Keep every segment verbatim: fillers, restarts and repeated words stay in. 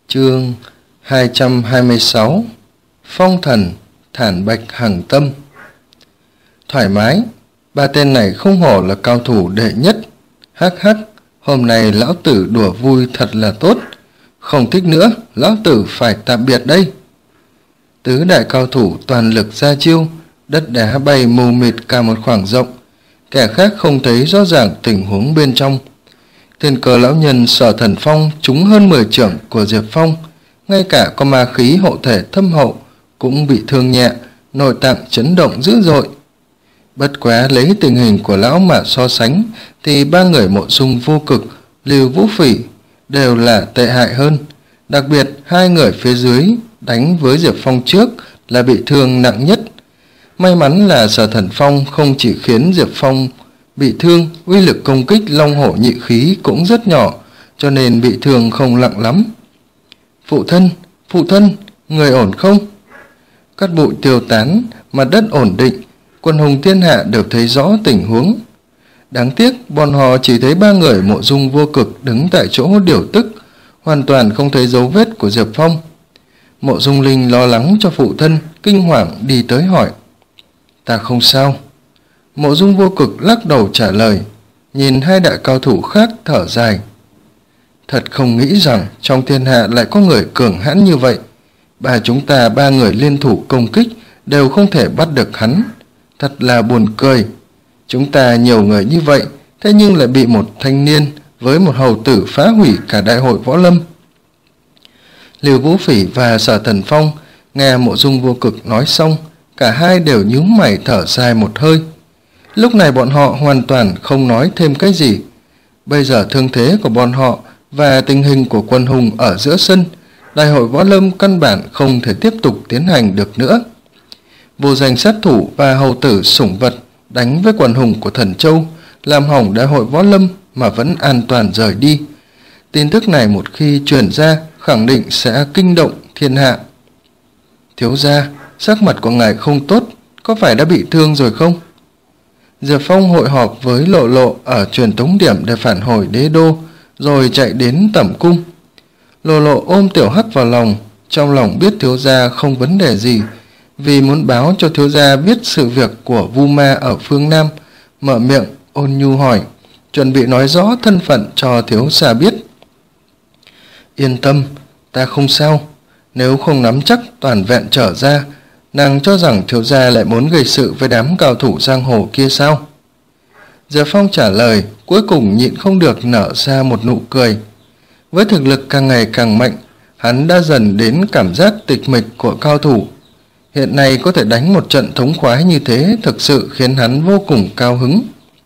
Chương hai trăm hai mươi sáu. Phong thần thản bạch hằng tâm. Thoải mái, ba tên này không hổ là cao thủ đệ nhất. Hắc hắc, hôm nay lão tử đùa vui thật là tốt. Không thích nữa, lão tử phải tạm biệt đây. Tứ đại cao thủ toàn lực ra chiêu, đất đá bay mù mịt cả một khoảng rộng. Kẻ khác không thấy rõ ràng tình huống bên trong. Thiên Cơ lão nhân Sở Thần Phong trúng hơn mười chưởng của Diệp Phong, ngay cả có ma khí hộ thể thâm hậu cũng bị thương nhẹ, nội tạng chấn động dữ dội. Bất quá lấy tình hình của lão mà so sánh thì ba người Mộ Dung Vô Cực, Lưu Vũ Phỉ đều là tệ hại hơn. Đặc biệt hai người phía dưới đánh với Diệp Phong trước là bị thương nặng nhất. May mắn là Sở Thần Phong không chỉ khiến Diệp Phong bị thương, uy lực công kích long hổ nhị khí cũng rất nhỏ, cho nên bị thương không nặng lắm. Phụ thân, phụ thân, người ổn không? Cát bụi tiêu tán, mặt đất ổn định, quần hùng thiên hạ đều thấy rõ tình huống. Đáng tiếc bọn họ chỉ thấy ba người Mộ Dung Vô Cực đứng tại chỗ điều tức, hoàn toàn không thấy dấu vết của Diệp Phong. Mộ Dung Linh lo lắng cho phụ thân, kinh hoàng đi tới hỏi: Ta không sao. Mộ Dung Vô Cực lắc đầu trả lời, nhìn hai đại cao thủ khác thở dài. Thật không nghĩ rằng trong thiên hạ lại có người cường hãn như vậy. Ba chúng ta ba người liên thủ công kích đều không thể bắt được hắn. Thật là buồn cười. Chúng ta nhiều người như vậy, thế nhưng lại bị một thanh niên với một hầu tử phá hủy cả đại hội võ lâm. Lưu Vũ Phỉ và Sở Thần Phong nghe Mộ Dung Vô Cực nói xong, cả hai đều nhíu mày thở dài một hơi. Lúc này bọn họ hoàn toàn không nói thêm cái gì. Bây giờ thương thế của bọn họ và tình hình của quần hùng ở giữa sân, đại hội võ lâm căn bản không thể tiếp tục tiến hành được nữa. Vô danh sát thủ và hầu tử sủng vật đánh với quần hùng của Thần Châu, làm hỏng đại hội võ lâm mà vẫn an toàn rời đi. Tin tức này một khi truyền ra khẳng định sẽ kinh động thiên hạ. Thiếu gia, sắc mặt của ngài không tốt, có phải đã bị thương rồi không? Diệp Phong hội họp với Lộ Lộ ở truyền tống điểm để phản hồi đế đô, rồi chạy đến Tẩm Cung. Lộ Lộ ôm Tiểu Hắc vào lòng, trong lòng biết thiếu gia không vấn đề gì, vì muốn báo cho thiếu gia biết sự việc của Vu Ma ở phương Nam, mở miệng ôn nhu hỏi, chuẩn bị nói rõ thân phận cho thiếu gia biết. Yên tâm, ta không sao. Nếu không nắm chắc toàn vẹn trở ra, nàng cho rằng thiếu gia lại muốn gây sự với đám cao thủ giang hồ kia sao? Diệp Phong trả lời, cuối cùng nhịn không được nở ra một nụ cười. Với thực lực càng ngày càng mạnh, hắn đã dần đến cảm giác tịch mịch của cao thủ. Hiện nay có thể đánh một trận thống khoái như thế thực sự khiến hắn vô cùng cao hứng.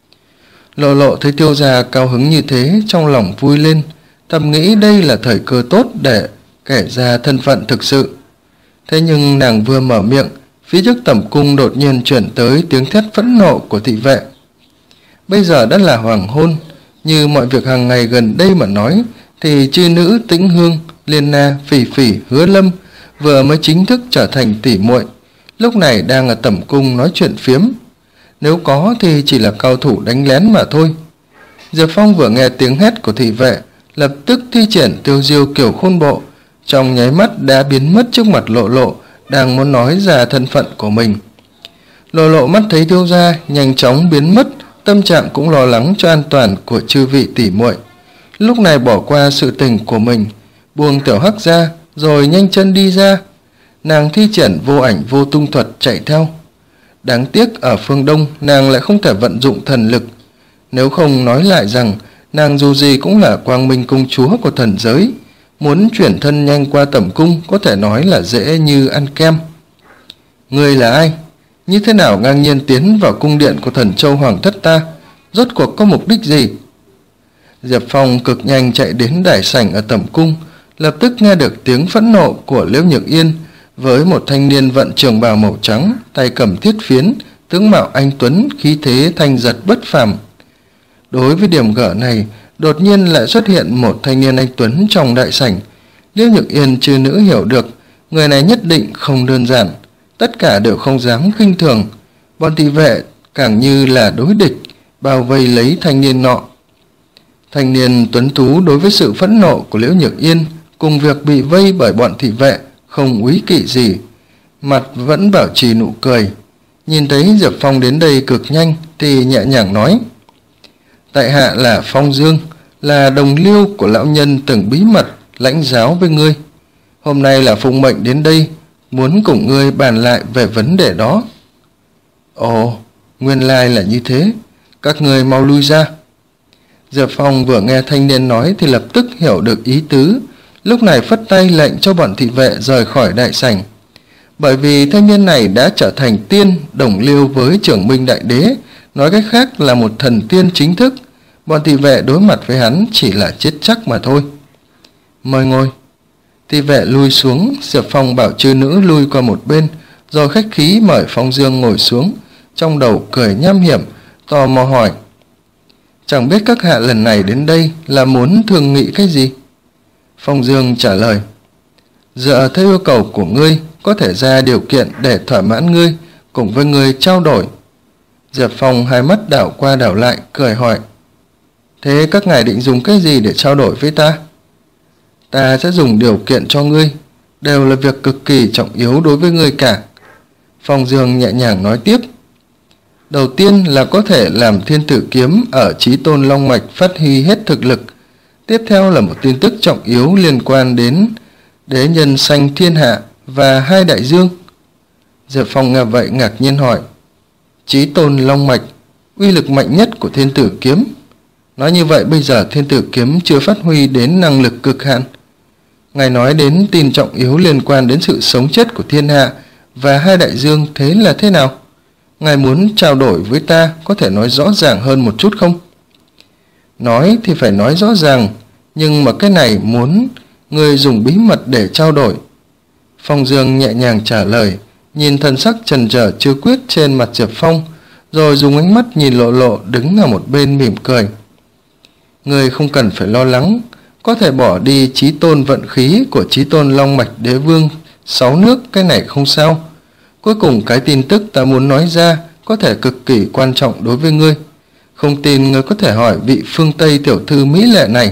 Lộ Lộ thấy tiêu gia cao hứng như thế, trong lòng vui lên, thầm nghĩ đây là thời cơ tốt để kể ra thân phận thực sự. Thế nhưng nàng vừa mở miệng, phía trước Tẩm Cung đột nhiên chuyển tới tiếng thét phẫn nộ của thị vệ. Bây giờ đã là hoàng hôn, như mọi việc hàng ngày gần đây mà nói, thì chư nữ Tĩnh Hương, Liên Na, Phỉ Phỉ, Hứa Lâm vừa mới chính thức trở thành tỷ muội, lúc này đang ở Tẩm Cung nói chuyện phiếm. Nếu có thì chỉ là cao thủ đánh lén mà thôi. Diệp Phong vừa nghe tiếng hét của thị vệ, lập tức thi triển Tiêu Diêu Kiểu Khôn Bộ, trong nháy mắt đã biến mất trước mặt Lộ Lộ, đang muốn nói ra thân phận của mình. Lộ Lộ mắt thấy thiếu gia nhanh chóng biến mất, tâm trạng cũng lo lắng cho an toàn của chư vị tỷ muội. Lúc này bỏ qua sự tình của mình, buông Tiểu Hắc ra, rồi nhanh chân đi ra. Nàng thi triển vô ảnh vô tung thuật chạy theo. Đáng tiếc ở phương Đông nàng lại không thể vận dụng thần lực. Nếu không nói lại rằng nàng dù gì cũng là Quang Minh công chúa của thần giới, muốn chuyển thân nhanh qua Tẩm Cung có thể nói là dễ như ăn kem. Ngươi là ai? Như thế nào ngang nhiên tiến vào cung điện của Thần Châu Hoàng thất ta? Rốt cuộc có mục đích gì? Diệp Phong cực nhanh chạy đến đại sảnh ở Tẩm Cung, lập tức nghe được tiếng phẫn nộ của Liễu Nhược Yên với một thanh niên vận trường bào màu trắng, tay cầm thiết phiến, tướng mạo anh tuấn, khí thế thanh giật bất phàm. Đối với điểm gở này, đột nhiên lại xuất hiện một thanh niên anh tuấn trong đại sảnh. Liễu Nhược Yên chư nữ hiểu được, người này nhất định không đơn giản, tất cả đều không dám khinh thường. Bọn thị vệ càng như là đối địch, bao vây lấy thanh niên nọ. Thanh niên tuấn tú đối với sự phẫn nộ của Liễu Nhược Yên cùng việc bị vây bởi bọn thị vệ không úy kỵ gì, mặt vẫn bảo trì nụ cười. Nhìn thấy Diệp Phong đến đây cực nhanh thì nhẹ nhàng nói: tại hạ là Phong Dương, là đồng liêu của lão nhân từng bí mật lãnh giáo với ngươi. Hôm nay là phụng mệnh đến đây, muốn cùng ngươi bàn lại về vấn đề đó. Ồ, nguyên lai là như thế, các ngươi mau lui ra. Diệp Phong vừa nghe thanh niên nói thì lập tức hiểu được ý tứ, lúc này phất tay lệnh cho bọn thị vệ rời khỏi đại sảnh. Bởi vì thanh niên này đã trở thành tiên đồng liêu với Trưởng Minh Đại Đế, nói cách khác là một thần tiên chính thức, bọn thị vệ đối mặt với hắn chỉ là chết chắc mà thôi. Mời ngồi. Thị vệ lui xuống, Diệp Phong bảo chư nữ lui qua một bên, rồi khách khí mời Phong Dương ngồi xuống, trong đầu cười nham hiểm, tò mò hỏi: chẳng biết các hạ lần này đến đây là muốn thương nghị cái gì? Phong Dương trả lời: dựa theo yêu cầu của ngươi, có thể ra điều kiện để thỏa mãn ngươi, cùng với ngươi trao đổi. Diệp Phong hai mắt đảo qua đảo lại, cười hỏi: thế các ngài định dùng cái gì để trao đổi với ta? Ta sẽ dùng điều kiện cho ngươi, đều là việc cực kỳ trọng yếu đối với ngươi cả. Phong Dương nhẹ nhàng nói tiếp: đầu tiên là có thể làm thiên tử kiếm ở Chí Tôn Long Mạch phát huy hết thực lực. Tiếp theo là một tin tức trọng yếu liên quan đến đế nhân sanh thiên hạ và hai đại dương. Diệp Phong nghe vậy ngạc nhiên hỏi: Chí Tôn Long Mạch, uy lực mạnh nhất của thiên tử kiếm. Nói như vậy bây giờ thiên tử kiếm chưa phát huy đến năng lực cực hạn. Ngài nói đến tin trọng yếu liên quan đến sự sống chết của thiên hạ và hai đại dương, thế là thế nào? Ngài muốn trao đổi với ta, có thể nói rõ ràng hơn một chút không? Nói thì phải nói rõ ràng, nhưng mà cái này muốn người dùng bí mật để trao đổi. Phong Dương nhẹ nhàng trả lời, nhìn thần sắc chần chờ chưa quyết trên mặt Diệp Phong, rồi dùng ánh mắt nhìn Lộ Lộ đứng ở một bên mỉm cười. Người không cần phải lo lắng, có thể bỏ đi Chí Tôn vận khí của Chí Tôn Long Mạch Đế Vương sáu nước, cái này không sao. Cuối cùng cái tin tức ta muốn nói ra có thể cực kỳ quan trọng đối với ngươi. Không tin ngươi có thể hỏi vị phương Tây tiểu thư mỹ lệ này.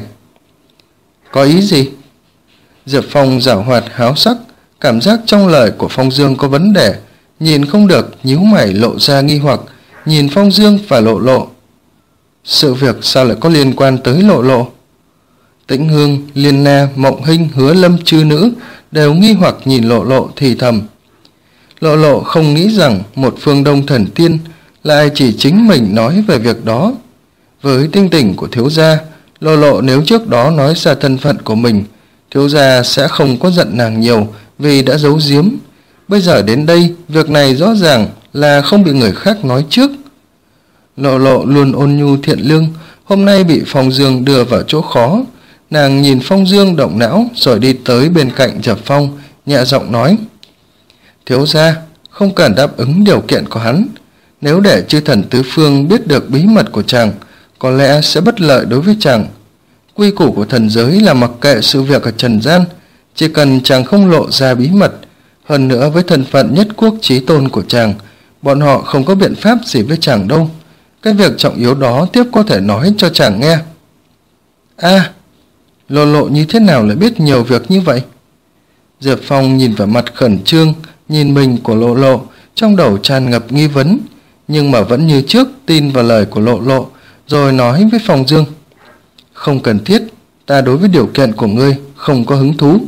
Có ý gì? Diệp Phong giảo hoạt háo sắc, cảm giác trong lời của Phong Dương có vấn đề, nhìn không được, nhíu mày lộ ra nghi hoặc, nhìn Phong Dương và Lộ Lộ. Sự việc sao lại có liên quan tới Lộ Lộ? Tĩnh Hương, Liên Na, Mộng Hinh, Hứa Lâm chư nữ đều nghi hoặc nhìn Lộ Lộ thì thầm. Lộ Lộ không nghĩ rằng một phương Đông thần tiên lại chỉ chính mình nói về việc đó. Với tinh tình của thiếu gia, Lộ Lộ nếu trước đó nói ra thân phận của mình, thiếu gia sẽ không có giận nàng nhiều vì đã giấu giếm. Bây giờ đến đây, việc này rõ ràng là không bị người khác nói trước. Lộ Lộ luôn ôn nhu thiện lương, hôm nay bị Phong Dương đưa vào chỗ khó. Nàng nhìn Phong Dương động não rồi đi tới bên cạnh Diệp Phong, nhẹ giọng nói: thiếu gia, không cần đáp ứng điều kiện của hắn. Nếu để chư thần tứ phương biết được bí mật của chàng, có lẽ sẽ bất lợi đối với chàng. Quy củ của thần giới là mặc kệ sự việc ở trần gian, chỉ cần chàng không lộ ra bí mật. Hơn nữa với thân phận nhất quốc chí tôn của chàng, bọn họ không có biện pháp gì với chàng đâu. Cái việc trọng yếu đó tiếp có thể nói cho chàng nghe. A, à, Lộ Lộ như thế nào lại biết nhiều việc như vậy? Diệp Phong nhìn vào mặt khẩn trương, nhìn mình của Lộ Lộ, trong đầu tràn ngập nghi vấn, nhưng mà vẫn như trước tin vào lời của Lộ Lộ, rồi nói với Phong Dương: không cần thiết, ta đối với điều kiện của ngươi không có hứng thú.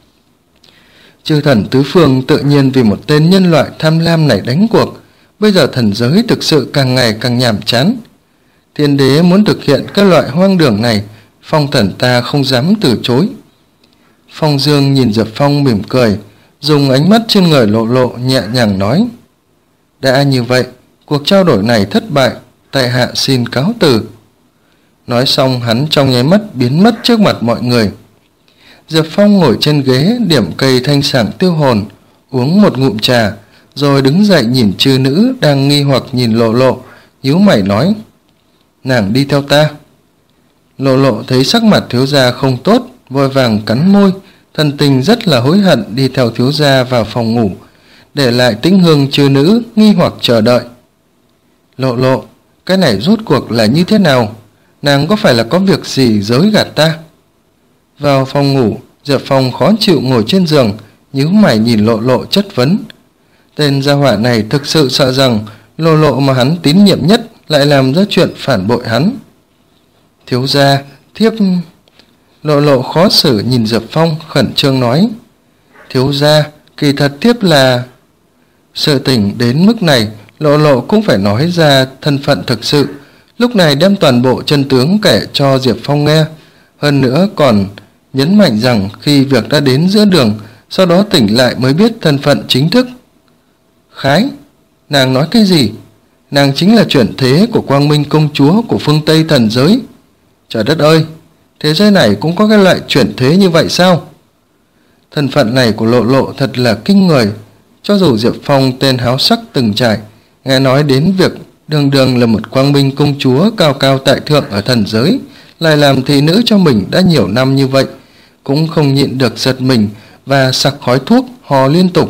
Chư thần tứ phương tự nhiên vì một tên nhân loại tham lam này đánh cuộc. Bây giờ thần giới thực sự càng ngày càng nhàm chán. Thiên đế muốn thực hiện các loại hoang đường này, Phong thần ta không dám từ chối. Phong Dương nhìn Diệp Phong mỉm cười, dùng ánh mắt trên người Lộ Lộ nhẹ nhàng nói: đã như vậy, cuộc trao đổi này thất bại, tại hạ xin cáo từ. Nói xong hắn trong nháy mắt biến mất trước mặt mọi người. Diệp Phong ngồi trên ghế điểm cây thanh sảng tiêu hồn, uống một ngụm trà, rồi đứng dậy nhìn chư nữ đang nghi hoặc nhìn Lộ Lộ, nhíu mày nói: nàng đi theo ta. Lộ Lộ thấy sắc mặt thiếu gia không tốt, vội vàng cắn môi, thần tình rất là hối hận, đi theo thiếu gia vào phòng ngủ, để lại Tĩnh Hương chư nữ nghi hoặc chờ đợi. Lộ Lộ, cái này rốt cuộc là như thế nào? Nàng có phải là có việc gì dối gạt ta? Vào phòng ngủ, Diệp Phong khó chịu ngồi trên giường, nhíu mày nhìn Lộ Lộ chất vấn. Tên gia hỏa này thực sự sợ rằng Lộ Lộ mà hắn tín nhiệm nhất lại làm ra chuyện phản bội hắn. Thiếu gia, thiếp... Lộ Lộ khó xử nhìn Diệp Phong, khẩn trương nói. Thiếu gia, kỳ thật thiếp là... Sự tình đến mức này, Lộ Lộ cũng phải nói ra thân phận thực sự, lúc này đem toàn bộ chân tướng kể cho Diệp Phong nghe. Hơn nữa còn nhấn mạnh rằng khi việc đã đến giữa đường, sau đó tỉnh lại mới biết thân phận chính thức. Khái, nàng nói cái gì? Nàng chính là chuyển thế của Quang Minh công chúa của phương Tây thần giới. Trời đất ơi, thế giới này cũng có cái loại chuyển thế như vậy sao? Thân phận này của Lộ Lộ thật là kinh người. Cho dù Diệp Phong tên háo sắc từng trải, nghe nói đến việc đường đường là một Quang Minh công chúa cao cao tại thượng ở thần giới, lại làm thị nữ cho mình đã nhiều năm như vậy, cũng không nhịn được giật mình và sặc khói thuốc hò liên tục.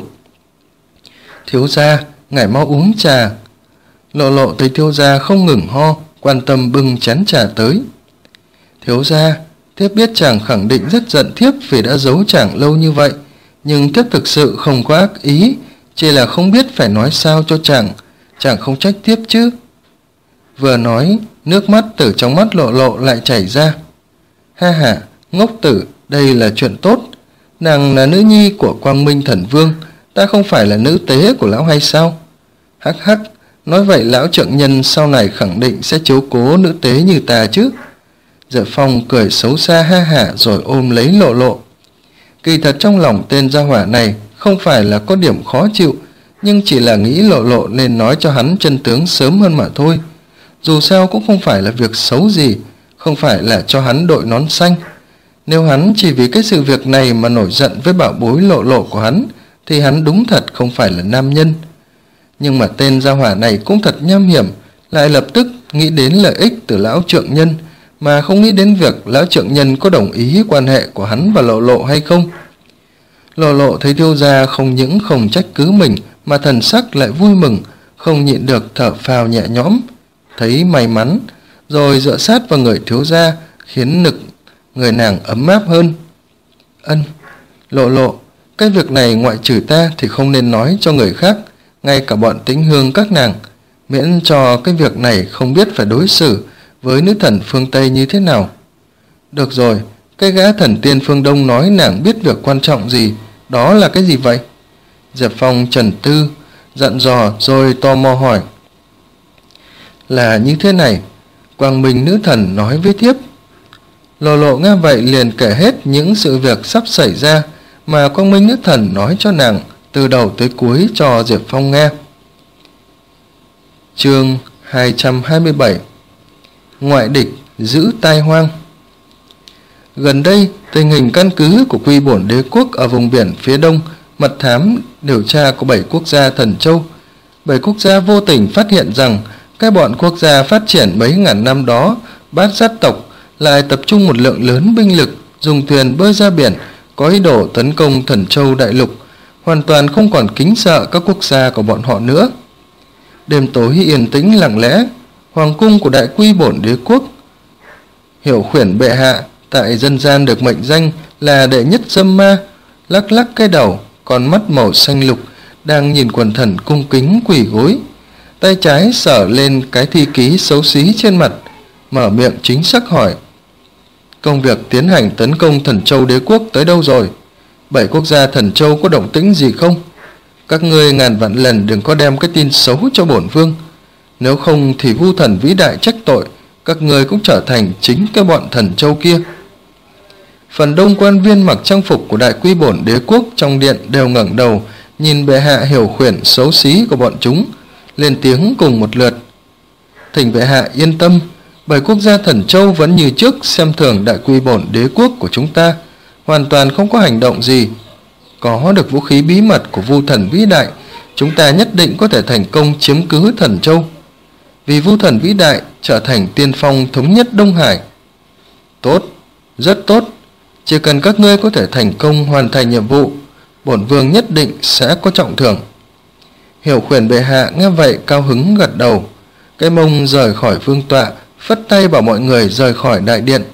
Thiếu gia, ngài mau uống trà. Lộ Lộ thấy thiếu gia không ngừng ho, quan tâm bưng chén trà tới. Thiếu gia, thiếp biết chàng khẳng định rất giận thiếp vì đã giấu chàng lâu như vậy, nhưng thiếp thực sự không có ác ý, chỉ là không biết phải nói sao cho chàng, chàng không trách thiếp chứ. Vừa nói, nước mắt từ trong mắt Lộ Lộ lại chảy ra. Ha ha, ngốc tử, đây là chuyện tốt. Nàng là nữ nhi của Quang Minh thần vương, ta không phải là nữ tế của lão hay sao? Hắc hắc, nói vậy lão trượng nhân sau này khẳng định sẽ chiếu cố nữ tế như ta chứ. Diệp Phong cười xấu xa ha hả rồi ôm lấy Lộ Lộ. Kỳ thật trong lòng tên gia hỏa này không phải là có điểm khó chịu, nhưng chỉ là nghĩ Lộ Lộ nên nói cho hắn chân tướng sớm hơn mà thôi. Dù sao cũng không phải là việc xấu gì, không phải là cho hắn đội nón xanh. Nếu hắn chỉ vì cái sự việc này mà nổi giận với bảo bối Lộ Lộ của hắn, thì hắn đúng thật không phải là nam nhân. Nhưng mà tên gia hỏa này cũng thật nham hiểm, lại lập tức nghĩ đến lợi ích từ lão trượng nhân, mà không nghĩ đến việc lão trượng nhân có đồng ý quan hệ của hắn và Lộ Lộ hay không. Lộ Lộ thấy thiếu gia không những không trách cứ mình, mà thần sắc lại vui mừng, không nhịn được thở phào nhẹ nhõm, thấy may mắn, rồi dựa sát vào người thiếu gia, khiến nực người nàng ấm áp hơn. Ân, Lộ Lộ, cái việc này ngoại trừ ta thì không nên nói cho người khác, ngay cả bọn Tĩnh Hương các nàng, miễn cho cái việc này không biết phải đối xử với nữ thần phương Tây như thế nào. Được rồi, cái gã thần tiên phương Đông nói nàng biết việc quan trọng gì, đó là cái gì vậy? Diệp Phong trầm tư, dặn dò rồi tò mò hỏi. Là như thế này, Quang Minh nữ thần nói với thiếp. Lộ Lộ nghe vậy liền kể hết những sự việc sắp xảy ra mà Quang Minh nữ thần nói cho nàng từ đầu tới cuối cho Diệp Phong nghe. Chương hai trăm hai mươi bảy. Ngoại địch giữ tai hoang. Gần đây, tình hình căn cứ của Quy Bổn Đế quốc ở vùng biển phía đông, mật thám điều tra của bảy quốc gia Thần Châu. Bảy quốc gia vô tình phát hiện rằng cái bọn quốc gia phát triển mấy ngàn năm đó, Bát Sát tộc, lại tập trung một lượng lớn binh lực, dùng thuyền bơi ra biển, có ý đồ tấn công Thần Châu đại lục, hoàn toàn không còn kính sợ các quốc gia của bọn họ nữa. Đêm tối yên tĩnh lặng lẽ, hoàng cung của Đại Quy Bổn Đế quốc, Hiểu Khuyển bệ hạ tại dân gian được mệnh danh là đệ nhất dâm ma, lắc lắc cái đầu, con mắt màu xanh lục đang nhìn quần thần cung kính quỳ gối, tay trái sờ lên cái thi ký xấu xí trên mặt, mở miệng chính xác hỏi. Công việc tiến hành tấn công Thần Châu Đế quốc tới đâu rồi? Bảy quốc gia Thần Châu có động tĩnh gì không? Các ngươi ngàn vạn lần đừng có đem cái tin xấu cho bổn vương, nếu không thì Vu thần vĩ đại trách tội, các ngươi cũng trở thành chính cái bọn Thần Châu kia. Phần đông quan viên mặc trang phục của Đại Quy Bổn Đế quốc trong điện đều ngẩng đầu nhìn bệ hạ Hiểu Khuyển xấu xí của bọn chúng, lên tiếng cùng một lượt. Thỉnh bệ hạ yên tâm, bảy quốc gia Thần Châu vẫn như trước xem thường Đại Quy Bổn Đế quốc của chúng ta, hoàn toàn không có hành động gì. Có được vũ khí bí mật của Vu thần vĩ đại, chúng ta nhất định có thể thành công chiếm cứ Thần Châu, vì Vu thần vĩ đại trở thành tiên phong thống nhất Đông Hải. Tốt, rất tốt, chỉ cần các ngươi có thể thành công hoàn thành nhiệm vụ, bổn vương nhất định sẽ có trọng thưởng. Hiểu Khuyển bệ hạ nghe vậy cao hứng gật đầu, cái mông rời khỏi vương tọa, phất tay bảo mọi người rời khỏi đại điện.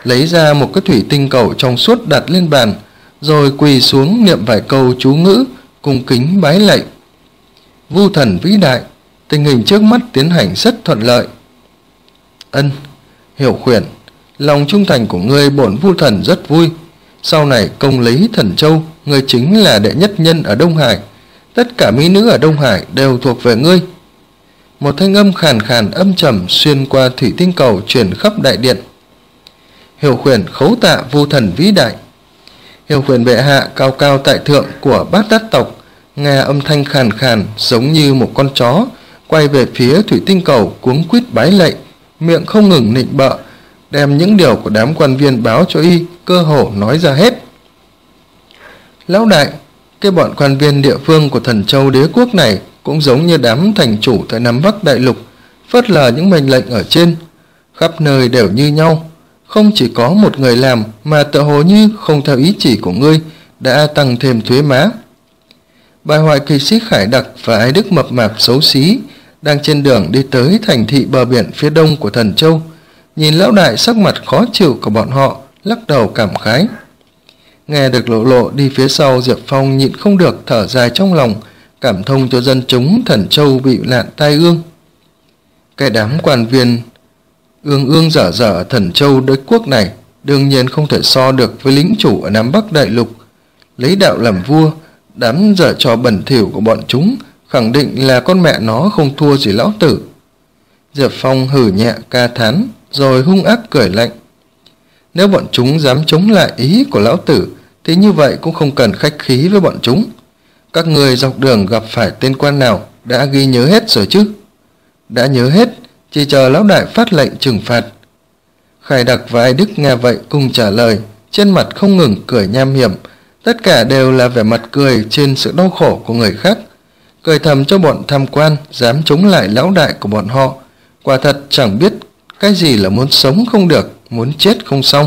lấy ra một cái thủy tinh cầu trong suốt đặt lên bàn, rồi quỳ xuống niệm vài câu chú ngữ, cung kính bái lạy. Vu thần vĩ đại, tình hình trước mắt tiến hành rất thuận lợi. Ân, Hiểu Khuyển, lòng trung thành của ngươi bổn Vu thần rất vui. Sau này công lấy Thần Châu, ngươi chính là đệ nhất nhân ở Đông Hải. Tất cả mỹ nữ ở Đông Hải đều thuộc về ngươi. Một thanh âm khàn khàn âm trầm xuyên qua thủy tinh cầu truyền khắp đại điện. Hiểu Khuyển khấu tạ Vu thần vĩ đại. Hiểu Khuyển bệ hạ cao cao tại thượng của Bát Đát tộc, nghe âm thanh khàn khàn giống như một con chó, quay về phía thủy tinh cầu cuống quýt bái lạy, miệng không ngừng nịnh bợ, đem những điều của đám quan viên báo cho y cơ hồ nói ra hết. Lão đại, cái bọn quan viên địa phương của Thần Châu đế quốc này cũng giống như đám thành chủ tại Nam Bắc đại lục, phớt lờ những mệnh lệnh ở trên, khắp nơi đều như nhau, không chỉ có một người làm mà tựa hồ như không theo ý chỉ của ngươi đã tăng thêm thuế má. Bài hoại kỳ sĩ Khải Đặc và Ái Đức mập mạp xấu xí đang trên đường đi tới thành thị bờ biển phía đông của Thần Châu, nhìn lão đại sắc mặt khó chịu của bọn họ, lắc đầu cảm khái. Nghe được Lộ Lộ đi phía sau, Diệp Phong nhịn không được thở dài trong lòng, cảm thông cho dân chúng Thần Châu bị nạn tai ương. Cái đám quan viên ương ương dở dở ở Thần Châu đế quốc này đương nhiên không thể so được với lính chủ ở Nam Bắc đại lục. Lấy đạo làm vua, đám dở trò bẩn thỉu của bọn chúng khẳng định là con mẹ nó không thua gì lão tử. Diệp Phong hử nhẹ ca thán, rồi hung ác cười lạnh. Nếu bọn chúng dám chống lại ý của lão tử thì như vậy cũng không cần khách khí với bọn chúng. Các người dọc đường gặp phải tên quan nào đã ghi nhớ hết rồi chứ? Đã nhớ hết, chỉ chờ lão đại phát lệnh trừng phạt. Khải Đặc và Ai Đức nghe vậy cùng trả lời, trên mặt không ngừng cười nham hiểm, tất cả đều là vẻ mặt cười trên sự đau khổ của người khác, cười thầm cho bọn tham quan dám chống lại lão đại của bọn họ, quả thật chẳng biết cái gì là muốn sống không được, muốn chết không xong.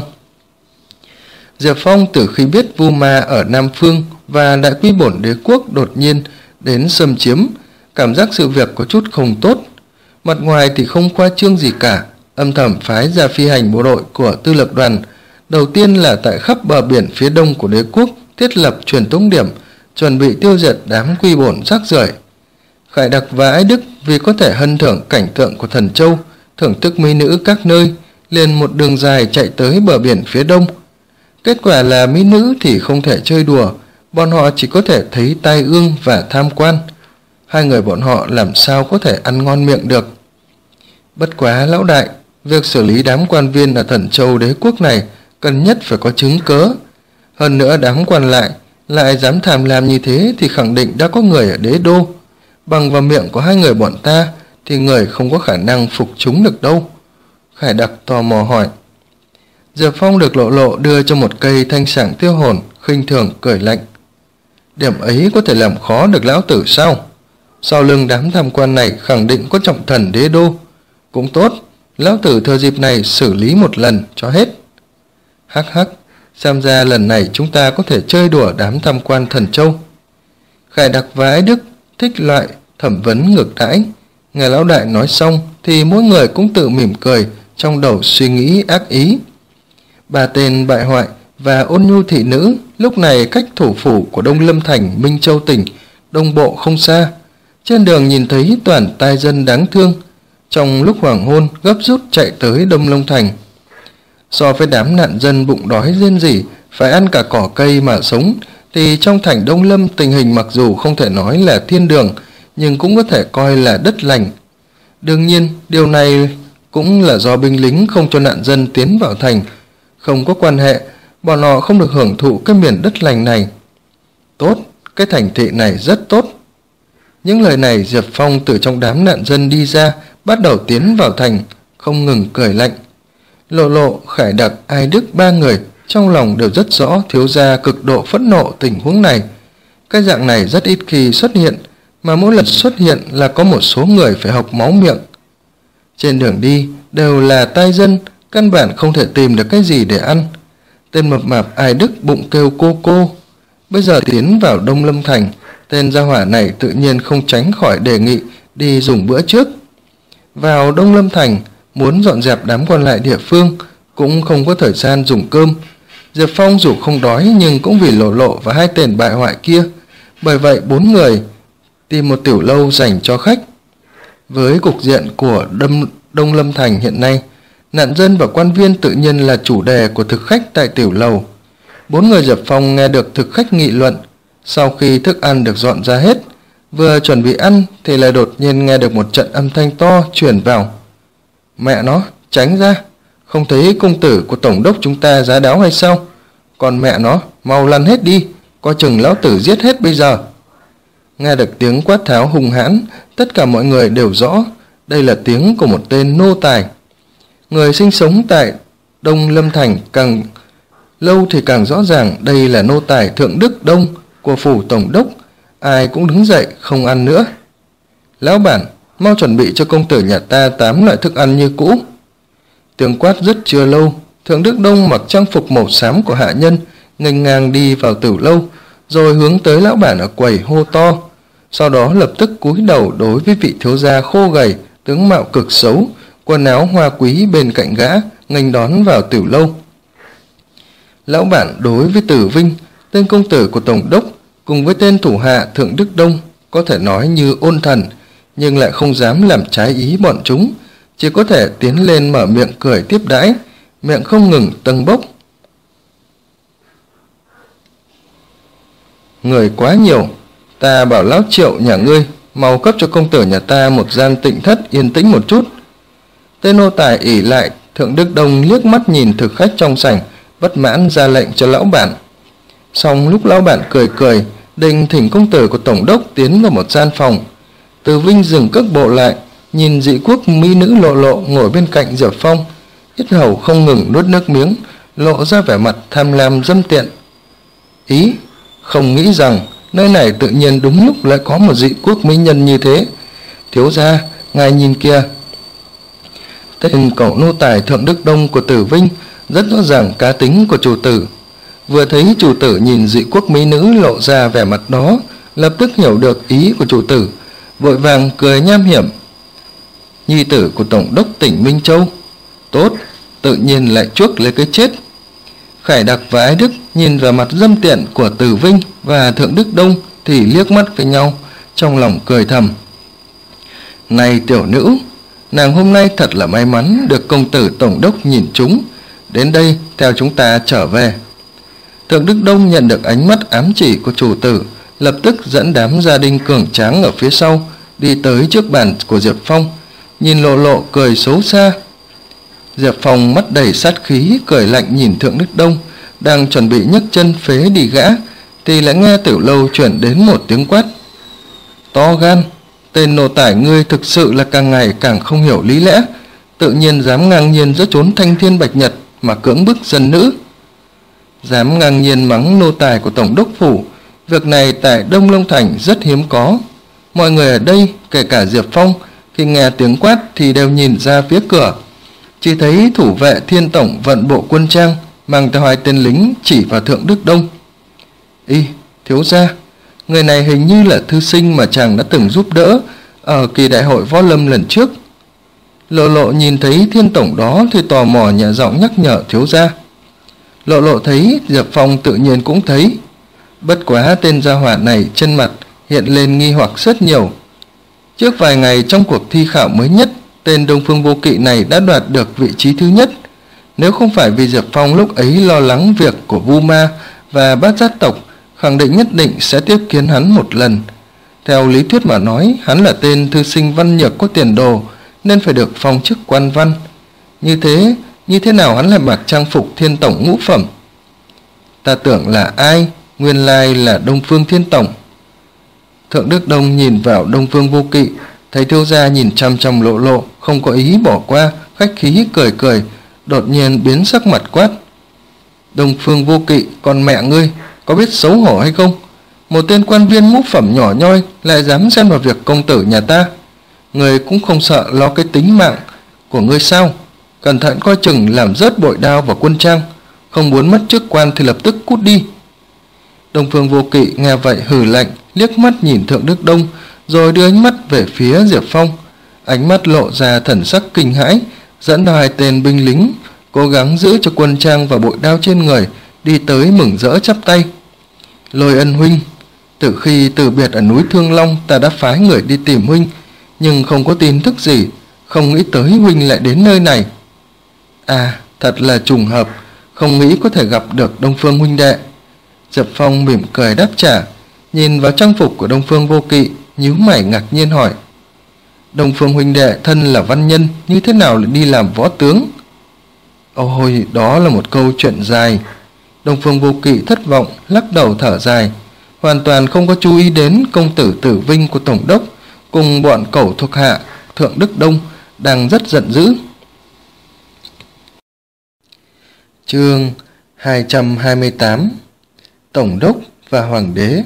Diệp Phong từ khi biết Vu Ma ở Nam Phương và Đại Quy Bổn đế quốc đột nhiên đến xâm chiếm, cảm giác sự việc có chút không tốt. Mặt ngoài thì không khoa trương gì cả, âm thầm phái ra phi hành bộ đội của tư lược đoàn, đầu tiên là tại khắp bờ biển phía đông của đế quốc thiết lập truyền tống điểm, chuẩn bị tiêu diệt đám Quy Bổn rác rưởi. Khải Đặc và Ái Đức vì có thể hân thưởng cảnh tượng của Thần Châu, thưởng thức mỹ nữ các nơi, liền một đường dài chạy tới bờ biển phía đông. Kết quả là mỹ nữ thì không thể chơi đùa, bọn họ chỉ có thể thấy tai ương và tham quan. Hai người bọn họ làm sao có thể ăn ngon miệng được. Bất quá lão đại, việc xử lý đám quan viên ở Thần Châu đế quốc này cần nhất phải có chứng cớ. Hơn nữa đám quan lại lại dám tham lam như thế thì khẳng định đã có người ở đế đô. Bằng vào miệng của hai người bọn ta thì người không có khả năng phục chúng được đâu. Khải Đặc tò mò hỏi. Diệp Phong được Lộ Lộ đưa cho một cây thanh sảng tiêu hồn, khinh thường cười lạnh. Điểm ấy có thể làm khó được lão tử sao? Sau lưng đám tham quan này khẳng định có trọng thần đế đô. Cũng tốt, lão tử thừa dịp này xử lý một lần cho hết. Hắc hắc, xem ra lần này chúng ta có thể chơi đùa đám tham quan Thần Châu. Khải Đặc và Ái Đức thích loại thẩm vấn ngược đãi. Nghe lão đại nói xong thì mỗi người cũng tự mỉm cười, trong đầu suy nghĩ ác ý. Ba tên bại hoại và ôn nhu thị nữ lúc này cách thủ phủ của Đông Lâm Thành Minh Châu tỉnh Đông Bộ không xa. Trên đường nhìn thấy toàn tai dân đáng thương, trong lúc hoàng hôn gấp rút chạy tới Đông Long Thành. So với đám nạn dân bụng đói rên rỉ phải ăn cả cỏ cây mà sống, thì trong thành Đông Lâm tình hình mặc dù không thể nói là thiên đường, nhưng cũng có thể coi là đất lành. Đương nhiên, điều này cũng là do binh lính không cho nạn dân tiến vào thành. Không có quan hệ, bọn họ không được hưởng thụ cái miền đất lành này. Tốt, cái thành thị này rất tốt. Những lời này Diệp Phong từ trong đám nạn dân đi ra, bắt đầu tiến vào thành, không ngừng cười lạnh. Lộ Lộ, Khải Đặc, Ai Đức ba người trong lòng đều rất rõ thiếu gia cực độ phẫn nộ tình huống này. Cái dạng này rất ít khi xuất hiện, mà mỗi lần xuất hiện là có một số người phải học máu miệng. Trên đường đi đều là tai dân, căn bản không thể tìm được cái gì để ăn. Tên mập mạp Ai Đức bụng kêu cô cô. Bây giờ tiến vào Đông Lâm Thành, tên gia hỏa này tự nhiên không tránh khỏi đề nghị đi dùng bữa trước. Vào Đông Lâm Thành, muốn dọn dẹp đám còn lại địa phương, cũng không có thời gian dùng cơm. Diệp Phong dù không đói nhưng cũng vì Lộ Lộ và hai tên bại hoại kia, bởi vậy bốn người tìm một tiểu lâu dành cho khách. Với cục diện của Đông, Đông Lâm Thành hiện nay, nạn dân và quan viên tự nhiên là chủ đề của thực khách tại tiểu lầu. Bốn người Diệp Phong nghe được thực khách nghị luận. Sau khi thức ăn được dọn ra hết, vừa chuẩn bị ăn thì lại đột nhiên nghe được một trận âm thanh to truyền vào. Mẹ nó, tránh ra, không thấy công tử của tổng đốc chúng ta giá đáo hay sao? Còn mẹ nó, mau lăn hết đi, coi chừng lão tử giết hết bây giờ. Nghe được tiếng quát tháo hung hãn, tất cả mọi người đều rõ, đây là tiếng của một tên nô tài. Người sinh sống tại Đông Lâm Thành càng lâu thì càng rõ ràng đây là nô tài Thượng Đức Đông của phủ tổng đốc. Ai cũng đứng dậy không ăn nữa. Lão bản, mau chuẩn bị cho công tử nhà ta tám loại thức ăn như cũ. Tiếng quát rất chưa lâu, Thượng Đức Đông mặc trang phục màu xám của hạ nhân nghênh ngang đi vào tiểu lâu, rồi hướng tới lão bản ở quầy hô to. Sau đó lập tức cúi đầu đối với vị thiếu gia khô gầy, tướng mạo cực xấu, quần áo hoa quý bên cạnh gã, nghênh đón vào tiểu lâu. Lão bản đối với Tử Vinh, tên công tử của tổng đốc, cùng với tên thủ hạ Thượng Đức Đông, có thể nói như ôn thần, nhưng lại không dám làm trái ý bọn chúng, chỉ có thể tiến lên mở miệng cười tiếp đãi, miệng không ngừng tâng bốc. Người quá nhiều, ta bảo lão Triệu nhà ngươi mau cấp cho công tử nhà ta một gian tịnh thất yên tĩnh một chút. Tên nô tài ỷ lại Thượng Đức Đông liếc mắt nhìn thực khách trong sảnh, bất mãn ra lệnh cho lão bản. Xong lúc lão bản cười cười định thỉnh công tử của tổng đốc tiến vào một gian phòng, Từ Vinh dừng cước bộ lại, nhìn dị quốc mỹ nữ Lộ Lộ ngồi bên cạnh Diệp Phong, yết hầu không ngừng nuốt nước miếng, lộ ra vẻ mặt tham lam dâm tiện. Ý, không nghĩ rằng nơi này tự nhiên đúng lúc lại có một dị quốc mỹ nhân như thế. Thiếu gia, ngài nhìn kia. Tên cậu nô tài Thượng Đức Đông của Tử Vinh rất rõ ràng cá tính của chủ tử. Vừa thấy chủ tử nhìn dị quốc mỹ nữ lộ ra vẻ mặt đó, lập tức hiểu được ý của chủ tử, vội vàng cười nham hiểm. Nhi tử của tổng đốc tỉnh Minh Châu, tốt, tự nhiên lại chuốc lấy cái chết. Khải Đặc và Ái Đức nhìn vào mặt dâm tiện của Tử Vinh và Thượng Đức Đông thì liếc mắt với nhau, trong lòng cười thầm. Này tiểu nữ, nàng hôm nay thật là may mắn được công tử tổng đốc nhìn trúng, đến đây theo chúng ta trở về. Thượng Đức Đông nhận được ánh mắt ám chỉ của chủ tử, lập tức dẫn đám gia đình cường tráng ở phía sau đi tới trước bàn của Diệp Phong, nhìn Lộ Lộ cười xấu xa. Diệp Phong mắt đầy sát khí cười lạnh nhìn Thượng Đức Đông, đang chuẩn bị nhấc chân phế đi gã thì lại nghe tiểu lâu chuyển đến một tiếng quát. To gan, tên nô tải ngươi thực sự là càng ngày càng không hiểu lý lẽ, tự nhiên dám ngang nhiên giữa chốn thanh thiên bạch nhật mà cưỡng bức dân nữ. Dám ngang nhiên mắng nô tài của tổng đốc phủ, việc này tại Đông Long Thành rất hiếm có. Mọi người ở đây, kể cả Diệp Phong, khi nghe tiếng quát thì đều nhìn ra phía cửa, chỉ thấy thủ vệ Thiên Tổng vận bộ quân trang mang theo hai tên lính chỉ vào Thượng Đức Đông. Y, thiếu gia, người này hình như là thư sinh mà chàng đã từng giúp đỡ ở kỳ đại hội võ lâm lần trước. Lộ Lộ nhìn thấy Thiên Tổng đó thì tò mò nhẹ giọng nhắc nhở thiếu gia. Lộ Lộ thấy, Diệp Phong tự nhiên cũng thấy. Bất quá tên gia hỏa này chân mặt hiện lên nghi hoặc rất nhiều. Trước vài ngày trong cuộc thi khảo mới nhất, tên Đông Phương Vô Kỵ này đã đoạt được vị trí thứ nhất. Nếu không phải vì Diệp Phong lúc ấy lo lắng việc của Vu Ma và Bát Giác tộc, khẳng định nhất định sẽ tiếp kiến hắn một lần. Theo lý thuyết mà nói, hắn là tên thư sinh văn nhược có tiền đồ, nên phải được phong chức quan văn. Như thế, như thế nào hắn lại mặc trang phục Thiên Tổng ngũ phẩm? Ta tưởng là ai, nguyên lai là Đông Phương Thiên Tổng. Thượng Đức Đông nhìn vào Đông Phương Vô Kỵ, thấy thiếu gia nhìn chăm chăm Lộ Lộ, không có ý bỏ qua, khách khí cười cười, đột nhiên biến sắc mặt quát. Đông Phương Vô Kỵ, con mẹ ngươi, có biết xấu hổ hay không? Một tên quan viên ngũ phẩm nhỏ nhoi lại dám xen vào việc công tử nhà ta. Người cũng không sợ lo cái tính mạng của ngươi sao? Cẩn thận coi chừng làm rớt bội đao vào quân trang, không muốn mất chức quan thì lập tức cút đi. Đông Phương Vô Kỵ nghe vậy hừ lạnh, liếc mắt nhìn Thượng Đức Đông, rồi đưa ánh mắt về phía Diệp Phong. Ánh mắt lộ ra thần sắc kinh hãi, dẫn hai tên binh lính cố gắng giữ cho quân trang và bội đao trên người, đi tới mừng rỡ chắp tay. Lôi Ân huynh, từ khi từ biệt ở núi Thương Long, ta đã phái người đi tìm huynh, nhưng không có tin tức gì, không nghĩ tới huynh lại đến nơi này. À, thật là trùng hợp, không nghĩ có thể gặp được Đông Phương huynh đệ. Diệp Phong mỉm cười đáp trả, nhìn vào trang phục của Đông Phương Vô Kỵ, nhíu mày ngạc nhiên hỏi: Đông Phương huynh đệ thân là văn nhân, như thế nào lại đi làm võ tướng? Ôi, đó là một câu chuyện dài. Đông Phương Vô Kỵ thất vọng lắc đầu thở dài, hoàn toàn không có chú ý đến công tử Tử Vinh của tổng đốc cùng bọn cẩu thuộc hạ Thượng Đức Đông đang rất giận dữ. Chương hai trăm hai mươi tám: Tổng đốc và Hoàng đế.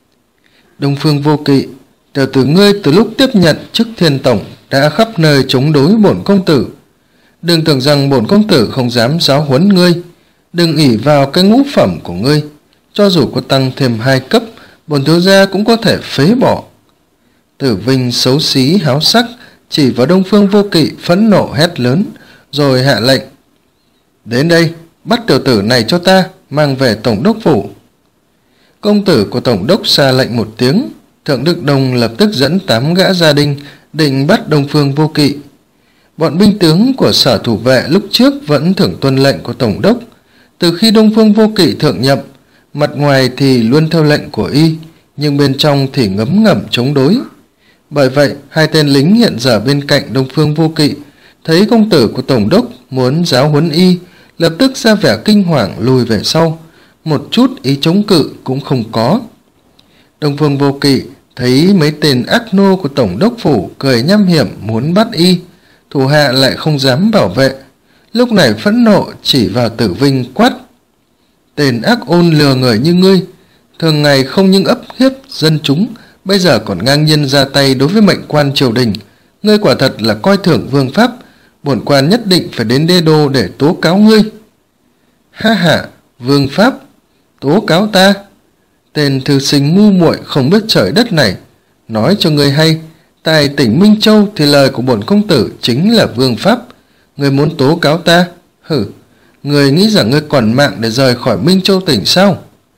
Đông Phương Vô Kỵ, tiểu tử ngươi từ lúc tiếp nhận chức Thiên Tổng đã khắp nơi chống đối bổn công tử. Đừng tưởng rằng bổn công tử không dám giáo huấn ngươi, đừng ỷ vào cái ngũ phẩm của ngươi, cho dù có tăng thêm hai cấp, bổn thiếu gia cũng có thể phế bỏ. Tử Vinh xấu xí háo sắc chỉ vào Đông Phương Vô Kỵ phẫn nộ hét lớn, rồi hạ lệnh: Đến đây, bắt tiểu tử này cho ta, mang về tổng đốc phủ. Công tử của tổng đốc ra lệnh một tiếng, Thượng Đức Đông lập tức dẫn tám gã gia đình định bắt Đông Phương Vô Kỵ. Bọn binh tướng của sở thủ vệ lúc trước vẫn thường tuân lệnh của tổng đốc. Từ khi Đông Phương Vô Kỵ thượng nhậm, mặt ngoài thì luôn theo lệnh của y, nhưng bên trong thì ngấm ngầm chống đối. Bởi vậy, hai tên lính hiện giờ bên cạnh Đông Phương Vô Kỵ thấy công tử của tổng đốc muốn giáo huấn y, lập tức ra vẻ kinh hoàng lùi về sau, một chút ý chống cự cũng không có. Đông Phương Vô Kỵ thấy mấy tên ác nô của tổng đốc phủ cười nham hiểm muốn bắt y, thủ hạ lại không dám bảo vệ, lúc này phẫn nộ chỉ vào Tử Vinh quát: Tên ác ôn lừa người như ngươi, thường ngày không những ấp hiếp dân chúng, bây giờ còn ngang nhiên ra tay đối với mệnh quan triều đình, ngươi quả thật là coi thường vương pháp, bổn quan nhất định phải đến đế đô để tố cáo ngươi. Ha ha, vương pháp? Tố cáo ta? Tên thư sinh ngu muội không biết trời đất này, nói cho ngươi hay, tại tỉnh Minh Châu thì lời của bổn công tử chính là vương pháp. Ngươi muốn tố cáo ta? Hử, ngươi nghĩ rằng ngươi còn mạng để rời khỏi Minh Châu tỉnh sao?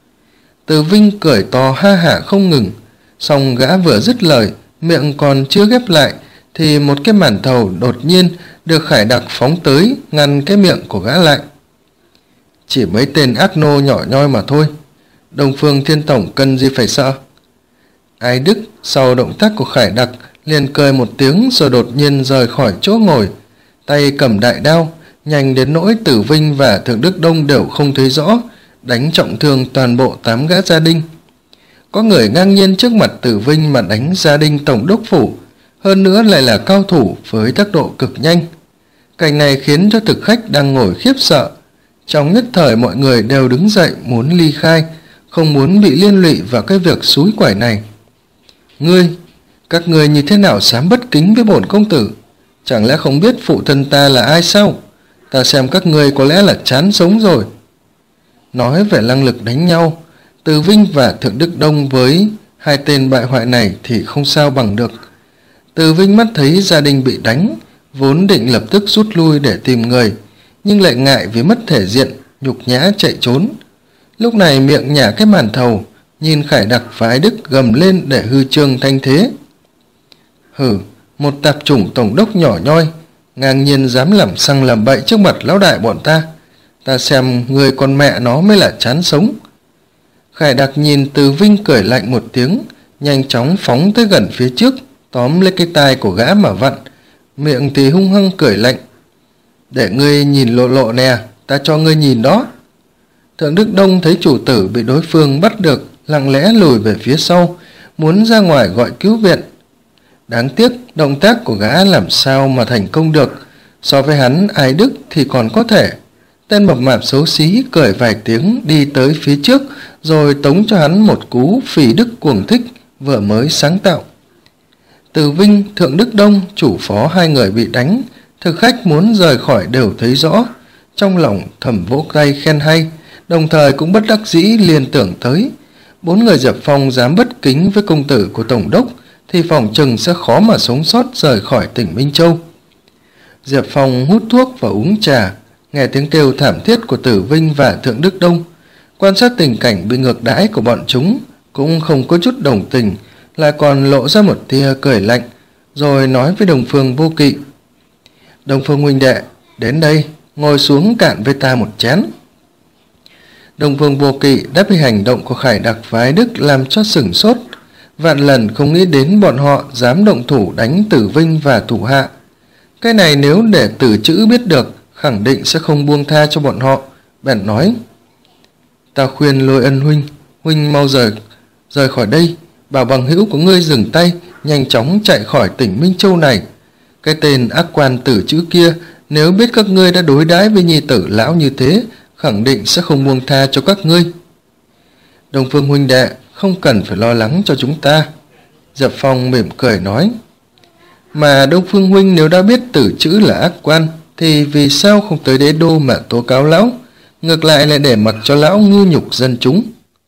Từ Vinh cười to ha hả không ngừng, song gã vừa dứt lời, miệng còn chưa ghép lại, thì một cái màn thầu đột nhiên được Khải Đặc phóng tới, ngăn cái miệng của gã lại. Chỉ mấy tên ác nô nhỏ nhoi mà thôi, Đông Phương Thiên Tổng cần gì phải sợ? Ái Đức sau động tác của Khải Đặc liền cười một tiếng rồi đột nhiên rời khỏi chỗ ngồi, tay cầm đại đao, nhanh đến nỗi Tử Vinh và Thượng Đức Đông đều không thấy rõ, đánh trọng thương toàn bộ tám gã gia đình. Có người ngang nhiên trước mặt Tử Vinh mà đánh gia đình tổng đốc phủ, hơn nữa lại là cao thủ với tốc độ cực nhanh. Cảnh này khiến cho thực khách đang ngồi khiếp sợ. Trong nhất thời mọi người đều đứng dậy muốn ly khai, không muốn bị liên lụy vào cái việc xúi quẩy này. Ngươi, các ngươi như thế nào dám bất kính với bổn công tử? Chẳng lẽ không biết phụ thân ta là ai sao? Ta xem các ngươi có lẽ là chán sống rồi. Nói về năng lực đánh nhau, Từ Vinh và Thượng Đức Đông với hai tên bại hoại này thì không sao bằng được. Từ Vinh mắt thấy gia đình bị đánh, vốn định lập tức rút lui để tìm người, nhưng lại ngại vì mất thể diện, nhục nhã chạy trốn. Lúc này miệng nhả cái màn thầu, nhìn Khải Đặc và Ái Đức gầm lên để hư trương thanh thế. Hử, một tạp chủng tổng đốc nhỏ nhoi, ngang nhiên dám làm xăng làm bậy trước mặt lão đại bọn ta. Ta xem người con mẹ nó mới là chán sống. Khải Đặc nhìn Từ Vinh cười lạnh một tiếng, nhanh chóng phóng tới gần phía trước, tóm lấy cái tai của gã mà vặn, miệng thì hung hăng cười lạnh. Để ngươi nhìn lộ lộ nè, ta cho ngươi nhìn đó. Thượng Đức Đông thấy chủ tử bị đối phương bắt được, lặng lẽ lùi về phía sau, muốn ra ngoài gọi cứu viện. Đáng tiếc, động tác của gã làm sao mà thành công được, so với hắn Ái Đức thì còn có thể. Tên mập mạp xấu xí cười vài tiếng đi tới phía trước, rồi tống cho hắn một cú phỉ đức cuồng thích vừa mới sáng tạo. Từ Vinh, Thượng Đức Đông, chủ phó hai người bị đánh, thực khách muốn rời khỏi đều thấy rõ, trong lòng thầm vỗ tay khen hay, đồng thời cũng bất đắc dĩ liên tưởng tới. Bốn người Diệp Phong dám bất kính với công tử của tổng đốc, thì phòng chừng sẽ khó mà sống sót rời khỏi tỉnh Minh Châu. Diệp Phong hút thuốc và uống trà, Nghe tiếng kêu thảm thiết của Tử Vinh và Thượng Đức Đông, quan sát tình cảnh bị ngược đãi của bọn chúng, cũng không có chút đồng tình, lại còn lộ ra một tia cười lạnh, rồi nói với Đông Phương Vô Kỵ: Đông Phương huynh đệ, đến đây, ngồi xuống cạn với ta một chén. Đông Phương Vô Kỵ đã bị hành động của Khải Đặc và Ái Đức làm cho sửng sốt, vạn lần không nghĩ đến bọn họ dám động thủ đánh Tử Vinh và thủ hạ. Cái này nếu để Tử Chữ biết được, khẳng định sẽ không buông tha cho bọn họ. Bèn nói: Ta khuyên Lôi Ân huynh, huynh mau rời rời khỏi đây, bảo bằng hữu của ngươi dừng tay, nhanh chóng chạy khỏi tỉnh Minh Châu này. Cái tên ác quan Tử Chữ kia, nếu biết các ngươi đã đối đãi với nhi tử lão như thế, khẳng định sẽ không buông tha cho các ngươi. Đông Phương huynh đệ, không cần phải lo lắng cho chúng ta. Diệp Phong mỉm cười nói: Mà Đông Phương huynh nếu đã biết Tử Chữ là ác quan, thì vì sao không tới đế đô mà tố cáo lão, ngược lại lại để mặc cho lão ngu nhục dân chúng?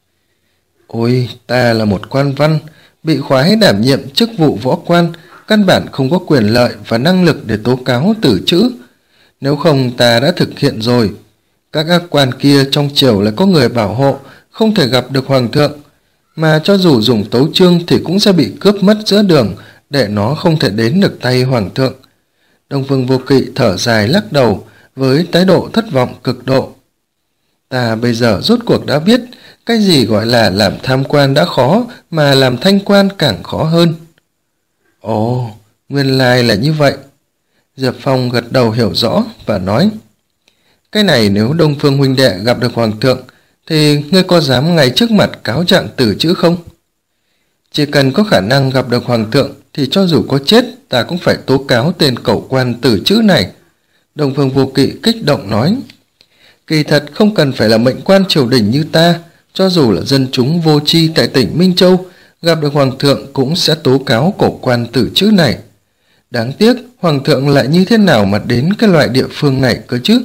Ôi, ta là một quan văn, bị khoái đảm nhiệm chức vụ võ quan, căn bản không có quyền lợi và năng lực để tố cáo Tử Chữ. Nếu không ta đã thực hiện rồi. Các ác quan kia trong triều lại có người bảo hộ, không thể gặp được hoàng thượng, mà cho dù dùng tấu chương thì cũng sẽ bị cướp mất giữa đường, để nó không thể đến được tay hoàng thượng. Đông Phương Vô Kỵ thở dài lắc đầu với thái độ thất vọng cực độ. Ta bây giờ rốt cuộc đã biết cái gì gọi là làm tham quan đã khó, mà làm thanh quan càng khó hơn. Ồ, nguyên lai là như vậy. Diệp Phong gật đầu hiểu rõ và nói: Cái này nếu Đông Phương huynh đệ gặp được hoàng thượng, thì ngươi có dám ngay trước mặt cáo trạng Tử Chữ không? Chỉ cần có khả năng gặp được hoàng thượng, thì cho dù có chết, ta cũng phải tố cáo tên cẩu quan Tử Chữ này. Đông Phương Vô Kỵ kích động nói: Kỳ thật không cần phải là mệnh quan triều đình như ta, cho dù là dân chúng vô tri tại tỉnh Minh Châu, gặp được hoàng thượng cũng sẽ tố cáo cẩu quan Tử Chữ này. Đáng tiếc hoàng thượng lại như thế nào mà đến cái loại địa phương này cơ chứ?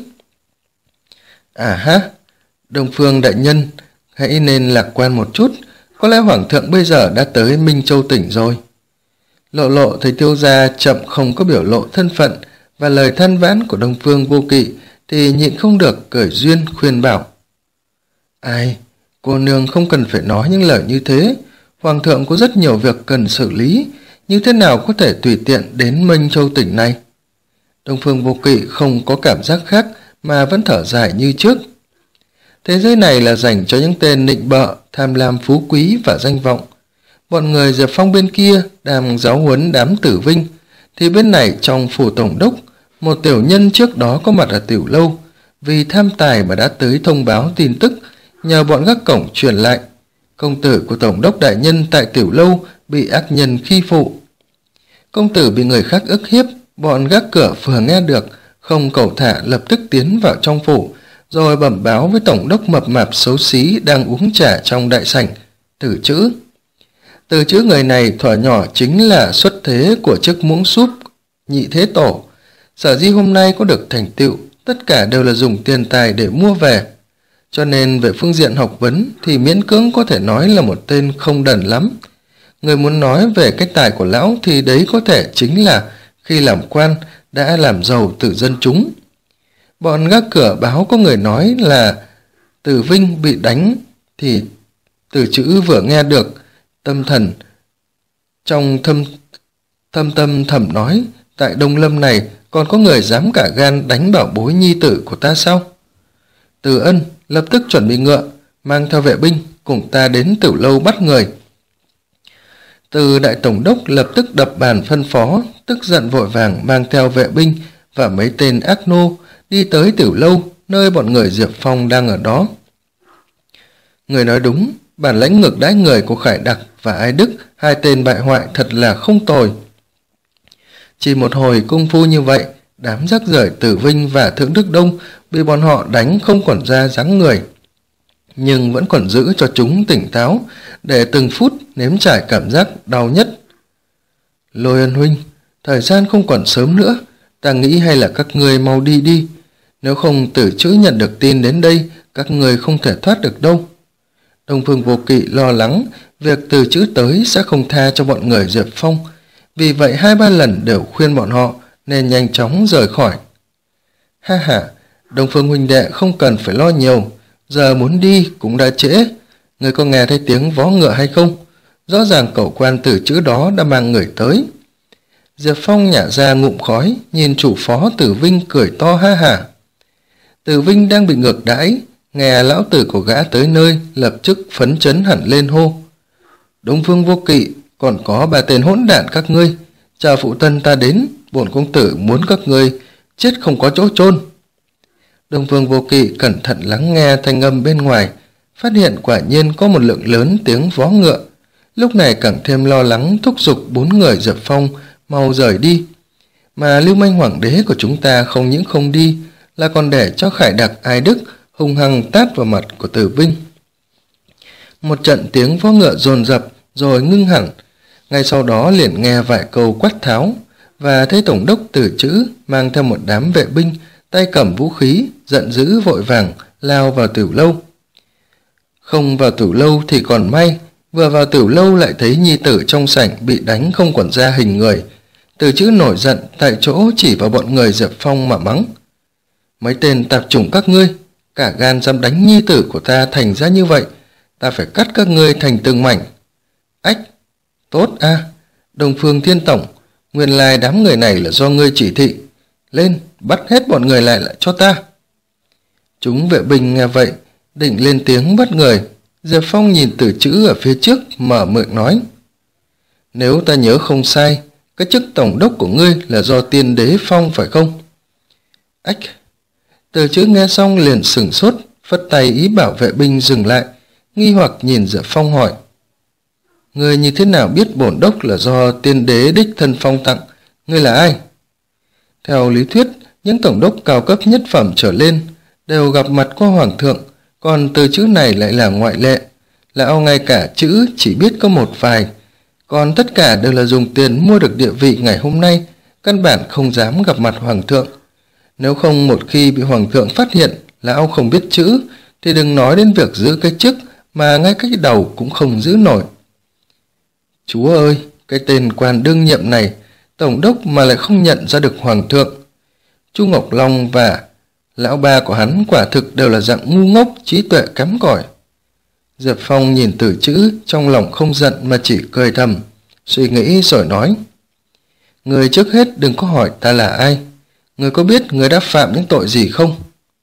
À ha, Đông Phương đại nhân, hãy nên lạc quan một chút, có lẽ hoàng thượng bây giờ đã tới Minh Châu tỉnh rồi. Lộ Lộ thấy thiếu gia chậm không có biểu lộ thân phận và lời than vãn của Đông Phương Vô Kỵ, thì nhịn không được cười duyên khuyên bảo: Ai, cô nương không cần phải nói những lời như thế, hoàng thượng có rất nhiều việc cần xử lý, như thế nào có thể tùy tiện đến Minh Châu tỉnh này? Đông Phương Vô Kỵ không có cảm giác khác mà vẫn thở dài như trước. Thế giới này là dành cho những tên nịnh bợ, tham lam phú quý và danh vọng. Bọn người Diệp Phong bên kia đang giáo huấn đám Tử Vinh, thì bên này trong phủ tổng đốc, một tiểu nhân trước đó có mặt ở tiểu lâu, vì tham tài mà đã tới thông báo tin tức, nhờ bọn gác cổng truyền lại: công tử của tổng đốc đại nhân tại tiểu lâu bị ác nhân khi phụ. Công tử bị người khác ức hiếp, bọn gác cửa vừa nghe được, không cầu thả lập tức tiến vào trong phủ, rồi bẩm báo với tổng đốc mập mạp xấu xí đang uống trà trong đại sảnh: Tử Chữ. Tử Chữ người này thuở nhỏ chính là xuất thế của chức muỗng súp nhị thế tổ. Sở dĩ hôm nay có được thành tựu, tất cả đều là dùng tiền tài để mua về. Cho nên về phương diện học vấn thì miễn cưỡng có thể nói là một tên không đần lắm. Người muốn nói về cái tài của lão thì đấy có thể chính là khi làm quan đã làm giàu từ dân chúng. Bọn gác cửa báo có người nói là Tử Vinh bị đánh, thì Tử Chữ vừa nghe được, tâm thần trong thâm thâm tâm thầm nói: tại Đông Lâm này còn có người dám cả gan đánh bảo bối nhi tử của ta sao? Từ Ân lập tức chuẩn bị ngựa, mang theo vệ binh cùng ta đến tiểu lâu bắt người. Từ đại tổng đốc lập tức đập bàn phân phó, tức giận vội vàng mang theo vệ binh và mấy tên ác nô đi tới tiểu lâu nơi bọn người Diệp Phong đang ở đó. Người nói đúng, bản lãnh ngược đãi người của Khải Đặc và Ái Đức, hai tên bại hoại thật là không tồi. Chỉ một hồi công phu như vậy, đám rác rưởi Tử Vinh và Thượng Đức Đông bị bọn họ đánh không còn ra dáng người, nhưng vẫn còn giữ cho chúng tỉnh táo để từng phút nếm trải cảm giác đau nhất. Lôi Ân huynh, thời gian không còn sớm nữa, ta nghĩ hay là các ngươi mau đi đi, nếu không Tử Chữ nhận được tin đến đây, các ngươi không thể thoát được đâu. Đông Phương Vô Kỵ lo lắng việc Tử Chữ tới sẽ không tha cho bọn người Diệp Phong, vì vậy hai ba lần đều khuyên bọn họ nên nhanh chóng rời khỏi. Ha ha, Đông Phương huynh đệ không cần phải lo nhiều, giờ muốn đi cũng đã trễ. Người có nghe thấy tiếng vó ngựa hay không? Rõ ràng cẩu quan Tử Trữ đó đã mang người tới. Diệp Phong nhả ra ngụm khói, nhìn chủ phó Tử Vinh cười to ha hả. Tử Vinh đang bị ngược đãi, nghe lão tử của gã tới nơi, lập tức phấn chấn hẳn lên hô. Đông Phương Vô Kỵ, còn có ba tên hỗn đản các ngươi, chào phụ thân ta đến, bổn công tử muốn các ngươi chết không có chỗ chôn. Đông Phương Vô Kỵ cẩn thận lắng nghe thanh âm bên ngoài, phát hiện quả nhiên có một lượng lớn tiếng vó ngựa. Lúc này càng thêm lo lắng, thúc giục bốn người Diệp Phong mau rời đi. Mà Lưu Manh Hoàng đế của chúng ta không những không đi, là còn để cho Khải Đặc Ai Đức hung hăng tát vào mặt của Tử Vinh. Một trận tiếng vó ngựa dồn dập rồi ngưng hẳn, ngay sau đó liền nghe vài câu quát tháo, và thấy tổng đốc Tử Trữ mang theo một đám vệ binh, tay cầm vũ khí, giận dữ vội vàng lao vào Tửu Lâu. Không vào Tửu Lâu thì còn may, vừa vào Tửu Lâu lại thấy nhi tử trong sảnh bị đánh không còn ra hình người. Tử Trữ nổi giận tại chỗ chỉ vào bọn người Diệp Phong mà mắng. Mấy tên tạp chủng các ngươi, cả gan dám đánh nhi tử của ta thành ra như vậy, ta phải cắt các ngươi thành từng mảnh. Ách, tốt a, à, Đông Phương Thiên Tổng, nguyên lai đám người này là do ngươi chỉ thị. Lên, bắt hết bọn người lại lại cho ta. Chúng vệ binh nghe vậy, định lên tiếng bắt người. Diệp Phong nhìn Tử Trữ ở phía trước, mở miệng nói. Nếu ta nhớ không sai, cái chức tổng đốc của ngươi là do Tiên Đế phong phải không? Ách, Tử Trữ nghe xong liền sửng sốt, phất tay ý bảo vệ binh dừng lại, nghi hoặc nhìn Diệp Phong hỏi. Ngươi như thế nào biết bổn đốc là do Tiên Đế đích thân phong tặng? Ngươi là ai? Theo lý thuyết, những tổng đốc cao cấp nhất phẩm trở lên đều gặp mặt qua hoàng thượng, còn Tử Trữ này lại là ngoại lệ. Lão ngay cả chữ chỉ biết có một vài, còn tất cả đều là dùng tiền mua được địa vị ngày hôm nay, căn bản không dám gặp mặt hoàng thượng. Nếu không một khi bị hoàng thượng phát hiện lão không biết chữ, thì đừng nói đến việc giữ cái chức mà ngay cái đầu cũng không giữ nổi. Chúa ơi, cái tên quan đương nhiệm này, tổng đốc mà lại không nhận ra được hoàng thượng. Chu Ngọc Long và lão ba của hắn quả thực đều là dạng ngu ngốc, trí tuệ kém cỏi. Diệp Phong nhìn Tử Trữ, trong lòng không giận mà chỉ cười thầm, suy nghĩ rồi nói. Người trước hết đừng có hỏi ta là ai. Người có biết người đã phạm những tội gì không?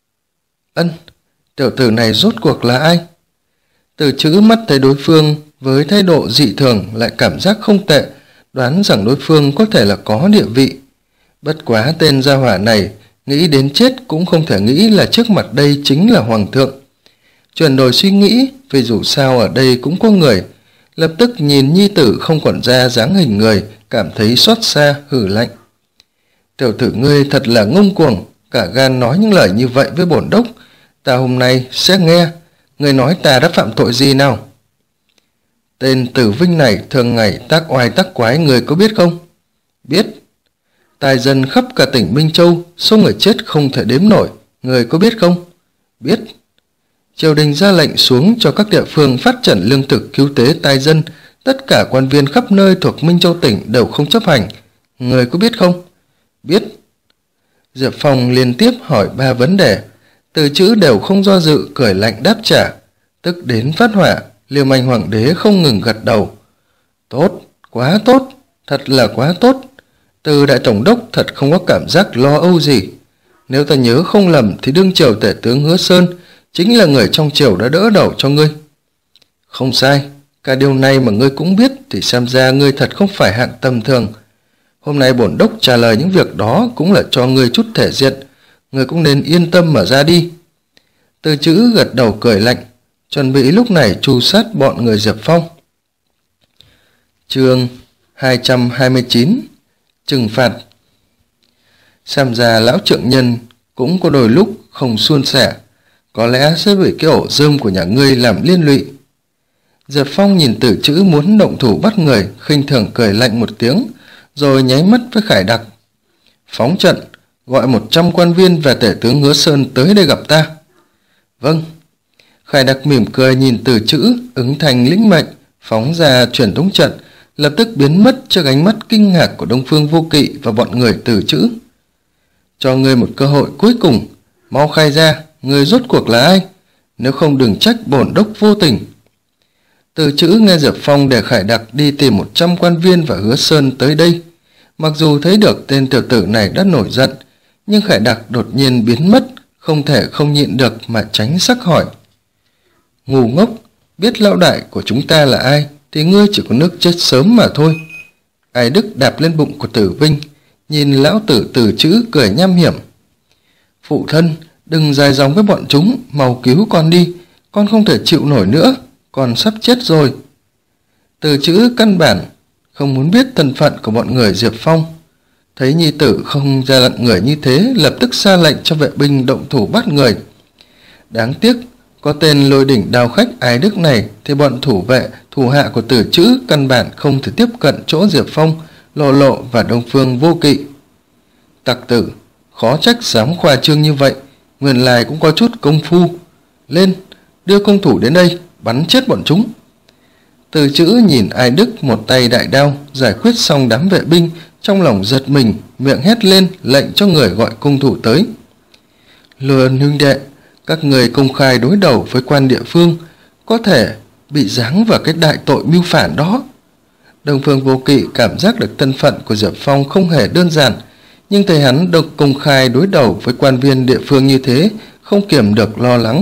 Ân, tiểu tử này rốt cuộc là ai? Tử Trữ mắt thấy đối phương với thái độ dị thường lại cảm giác không tệ, đoán rằng đối phương có thể là có địa vị. Bất quá tên gia hỏa này nghĩ đến chết cũng không thể nghĩ là trước mặt đây chính là hoàng thượng. Chuyển đổi suy nghĩ, vì dù sao ở đây cũng có người, lập tức nhìn nhi tử không còn ra dáng hình người, cảm thấy xót xa, hử lạnh. Tiểu tử ngươi thật là ngông cuồng, cả gan nói những lời như vậy với bổn đốc. Ta hôm nay sẽ nghe, ngươi nói ta đã phạm tội gì nào? Tên Tử Vinh này thường ngày tác oai tác quái, người có biết không? Biết. Tài dân khắp cả tỉnh Minh Châu, số người chết không thể đếm nổi, người có biết không? Biết. Triều đình ra lệnh xuống cho các địa phương phát triển lương thực cứu tế tài dân, tất cả quan viên khắp nơi thuộc Minh Châu tỉnh đều không chấp hành, người có biết không? Biết. Diệp Phong liên tiếp hỏi ba vấn đề, Tử Trữ đều không do dự, cười lạnh đáp trả, tức đến phát hỏa. Liêu Manh Hoàng đế không ngừng gật đầu. Tốt, quá tốt, thật là quá tốt. Từ đại tổng đốc thật không có cảm giác lo âu gì. Nếu ta nhớ không lầm thì đương triều tể tướng Hứa Sơn chính là người trong triều đã đỡ đầu cho ngươi. Không sai, cả điều này mà ngươi cũng biết thì xem ra ngươi thật không phải hạng tầm thường. Hôm nay bổn đốc trả lời những việc đó cũng là cho ngươi chút thể diện, ngươi cũng nên yên tâm mà ra đi. Từ Chữ gật đầu cười lạnh, chuẩn bị lúc này tru sát bọn người Diệp Phong. Chương hai trăm hai mươi chín, trừng phạt. Xem ra lão trượng nhân cũng có đôi lúc không suôn sẻ, có lẽ sẽ bị cái ổ rơm của nhà ngươi làm liên lụy. Diệp Phong nhìn Tử Chữ muốn động thủ bắt người, khinh thường cười lạnh một tiếng, rồi nháy mắt với Khải Đặc. Phóng trận, gọi một trăm quan viên và tể tướng Hứa Sơn tới đây gặp ta. Vâng. Khải Đặc mỉm cười nhìn Tử Chữ, ứng thành lĩnh mệnh, phóng ra truyền tống trận, lập tức biến mất trước ánh mắt kinh ngạc của Đông Phương Vô Kỵ và bọn người Tử Chữ. Cho ngươi một cơ hội cuối cùng, Mau khai ra, người rốt cuộc là ai? Nếu không đừng trách bổn đốc vô tình. Từ chữ nghe Diệp Phong để Khải Đặc đi tìm một trăm quan viên và Hứa Sơn tới đây. Mặc dù thấy được tên tiểu tử này đã nổi giận, nhưng Khải Đặc đột nhiên biến mất, không thể không nhịn được mà tránh sắc hỏi. Ngu ngốc, biết lão đại của chúng ta là ai thì ngươi chỉ có nước chết sớm mà thôi. Ai Đức đạp lên bụng của Tử Vinh, nhìn lão tử Từ Chữ cười nham hiểm. Phụ thân, đừng dài dòng với bọn chúng, mau cứu con đi, con không thể chịu nổi nữa, con sắp chết rồi. Từ Chữ căn bản không muốn biết thân phận của bọn người Diệp Phong. Thấy nhi tử không ra lệnh người như thế, lập tức ra lệnh cho vệ binh động thủ bắt người. Đáng tiếc, có tên Lôi Đỉnh Đao Khách Ái Đức này thì bọn thủ vệ, thủ hạ của Từ Chữ căn bản không thể tiếp cận chỗ Diệp Phong, Lộ Lộ và Đông Phương Vô Kỵ. Tặc tử, khó trách dám khoa trương như vậy, nguyên lai cũng có chút công phu. Lên, đưa công thủ đến đây, bắn chết bọn chúng. Từ Chữ nhìn Ái Đức một tay đại đao giải quyết xong đám vệ binh, trong lòng giật mình, miệng hét lên lệnh cho người gọi cung thủ tới. Lừa huynh đệ, các người công khai đối đầu với quan địa phương, có thể bị giáng vào cái đại tội mưu phản đó. Đông Phương Vô Kỵ cảm giác được thân phận của Diệp Phong không hề đơn giản, nhưng thấy hắn được công khai đối đầu với quan viên địa phương như thế, không kiềm được lo lắng.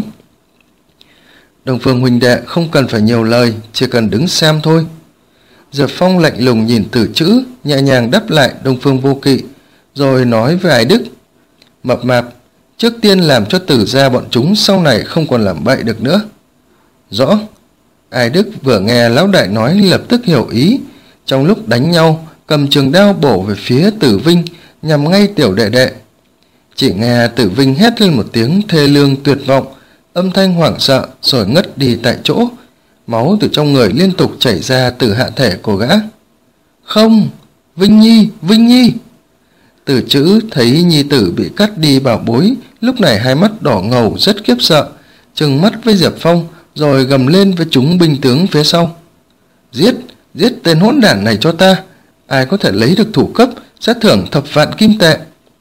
Đông Phương huynh đệ không cần phải nhiều lời, chỉ cần đứng xem thôi. Diệp Phong lạnh lùng nhìn Từ Chữ, nhẹ nhàng đáp lại Đông Phương Vô Kỵ, rồi nói với Ái Đức. Mập mạp, trước tiên làm cho Tử gia bọn chúng sau này không còn làm bậy được nữa. Rõ. Ái Đức vừa nghe lão đại nói lập tức hiểu ý, trong lúc đánh nhau cầm trường đao bổ về phía Tử Vinh, nhằm ngay tiểu đệ đệ. Chỉ nghe Tử Vinh hét lên một tiếng thê lương tuyệt vọng, âm thanh hoảng sợ rồi ngất đi tại chỗ, máu từ trong người liên tục chảy ra từ hạ thể của gã. Không, Vinh Nhi, Vinh Nhi. Từ Chữ thấy nhi tử bị cắt đi bảo bối, lúc này hai mắt đỏ ngầu rất khiếp sợ, trừng mắt với Diệp Phong rồi gầm lên với chúng binh tướng phía sau. Giết, giết tên hỗn đản này cho ta, ai có thể lấy được thủ cấp sẽ thưởng thập vạn kim tệ.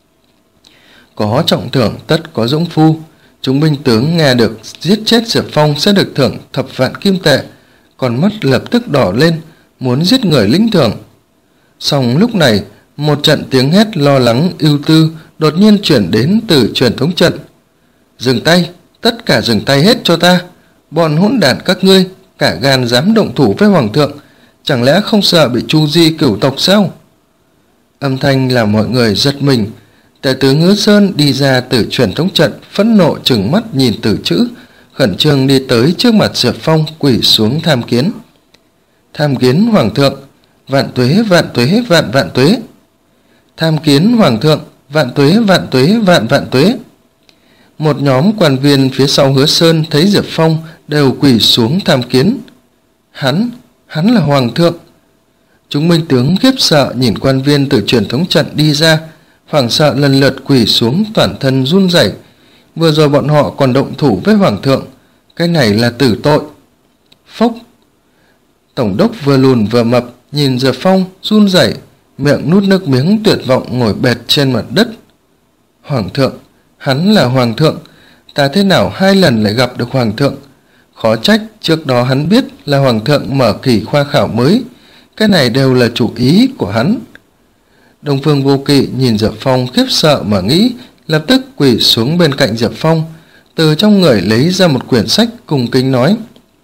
Có trọng thưởng tất có dũng phu. Chúng binh tướng nghe được giết chết Diệp Phong sẽ được thưởng thập vạn kim tệ, còn mắt lập tức đỏ lên, muốn giết người lĩnh thưởng. Song lúc này, một trận tiếng hét lo lắng ưu tư đột nhiên chuyển đến từ truyền thống trận. Dừng tay, tất cả dừng tay hết cho ta, bọn hỗn đản các ngươi, cả gan dám động thủ với hoàng thượng, chẳng lẽ không sợ bị chu di cửu tộc sao? Âm thanh làm mọi người giật mình. Tể tướng Hứa Sơn đi ra từ truyền thống trận, phẫn nộ trừng mắt nhìn Từ Chữ, khẩn trương đi tới trước mặt Diệp Phong, quỳ xuống tham kiến. Tham kiến hoàng thượng, vạn tuế vạn tuế vạn vạn tuế. Tham kiến hoàng thượng, vạn tuế vạn tuế vạn vạn tuế. Một nhóm quan viên phía sau Hứa Sơn thấy Diệp Phong đều quỳ xuống tham kiến. Hắn, hắn là hoàng thượng. Chúng binh tướng khiếp sợ nhìn quan viên từ truyền thống trận đi ra, hoảng sợ lần lượt quỳ xuống, toàn thân run rẩy. Vừa rồi bọn họ còn động thủ với hoàng thượng, cái này là tử tội. Phốc. Tổng đốc vừa lùn vừa mập nhìn Diệp Phong run rẩy, miệng nuốt nước miếng tuyệt vọng ngồi bệt trên mặt đất. Hoàng thượng, hắn là hoàng thượng, ta thế nào hai lần lại gặp được hoàng thượng? Khó trách trước đó hắn biết là hoàng thượng mở kỳ khoa khảo mới, cái này đều là chủ ý của hắn. Đông Phương Vô Kỵ nhìn Diệp Phong khiếp sợ mà nghĩ, lập tức quỳ xuống bên cạnh Diệp Phong, từ trong người lấy ra một quyển sách cung kính nói.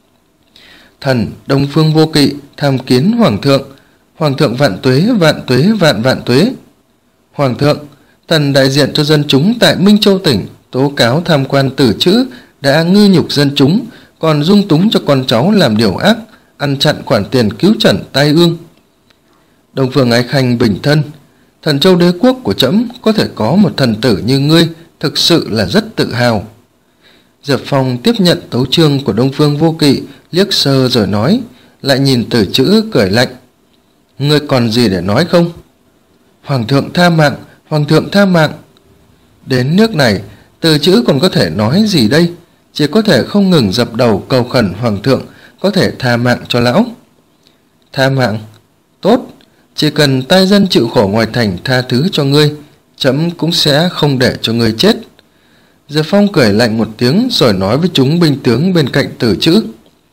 Thần Đông Phương Vô Kỵ tham kiến hoàng thượng, hoàng thượng vạn tuế vạn tuế vạn vạn tuế. Hoàng thượng, thần đại diện cho dân chúng tại Minh Châu tỉnh tố cáo tham quan Tử Chữ đã ngư nhục dân chúng, còn dung túng cho con cháu làm điều ác, ăn chặn khoản tiền cứu trần tai ương. Đông Phương Ái Khanh bình thân, Thần Châu đế quốc của trẫm có thể có một thần tử như ngươi, thực sự là rất tự hào. Diệp Phong tiếp nhận tấu chương của Đông Phương Vô Kỵ, liếc sơ rồi nói, lại nhìn Tử Chữ cười lạnh. Ngươi còn gì để nói không? Hoàng thượng tha mạng, hoàng thượng tha mạng. Đến nước này, Tử Chữ còn có thể nói gì đây? Chỉ có thể không ngừng dập đầu cầu khẩn hoàng thượng có thể tha mạng cho lão. Tha mạng? Tốt, chỉ cần tai dân chịu khổ ngoài thành tha thứ cho ngươi, trẫm cũng sẽ không để cho ngươi chết. Diệp Phong cười lạnh một tiếng rồi nói với chúng binh tướng bên cạnh Tử Trữ: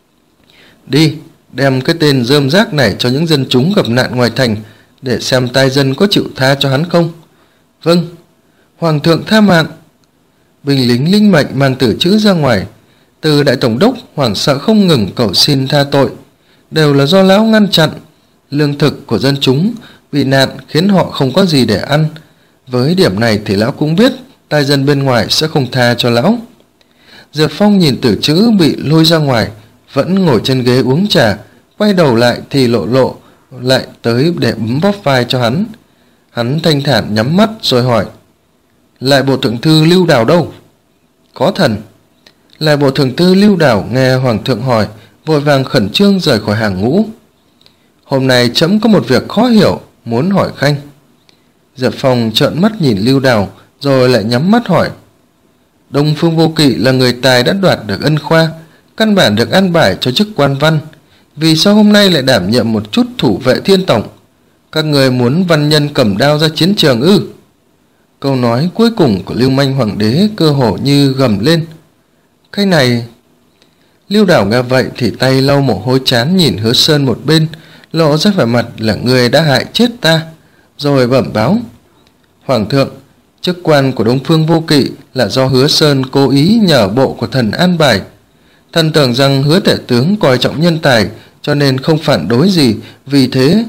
đi, đem cái tên rơm rác này cho những dân chúng gặp nạn ngoài thành, để xem tai dân có chịu tha cho hắn không. Vâng, Hoàng thượng tha mạng. Binh lính linh mệnh mang Tử Trữ ra ngoài. Từ đại tổng đốc hoảng sợ không ngừng cầu xin tha tội, đều là do lão ngăn chặn. Lương thực của dân chúng bị nạn khiến họ không có gì để ăn. Với điểm này thì lão cũng biết tai dân bên ngoài sẽ không tha cho lão. Diệp Phong nhìn Tử Trữ bị lôi ra ngoài, vẫn ngồi trên ghế uống trà, quay đầu lại thì Lộ Lộ lại tới để bấm bóp vai cho hắn. Hắn thanh thản nhắm mắt rồi hỏi: lại bộ thượng thư Lưu Đào đâu? Có thần. Lại bộ thượng thư Lưu Đào nghe hoàng thượng hỏi, vội vàng khẩn trương rời khỏi hàng ngũ. Hôm nay trẫm có một việc khó hiểu, muốn hỏi khanh. Diệp Phong trợn mắt nhìn Lưu Đào rồi lại nhắm mắt hỏi: Đông Phương Vô Kỵ là người tài đã đoạt được ân khoa, căn bản được an bài cho chức quan văn, vì sao hôm nay lại đảm nhiệm một chút thủ vệ thiên tổng? Các người muốn văn nhân cầm đao ra chiến trường ư? Câu nói cuối cùng của Lưu Manh hoàng đế cơ hồ như gầm lên. Cái này... Lưu Đào nghe vậy thì tay lau mồ hôi trán nhìn Hứa Sơn một bên, lộ ra vẻ mặt là người đã hại chết ta, rồi bẩm báo: Hoàng thượng, chức quan của Đông Phương Vô Kỵ là do Hứa Sơn cố ý nhờ bộ của thần an bài. Thần tưởng rằng Hứa tể tướng coi trọng nhân tài, cho nên không phản đối gì, vì thế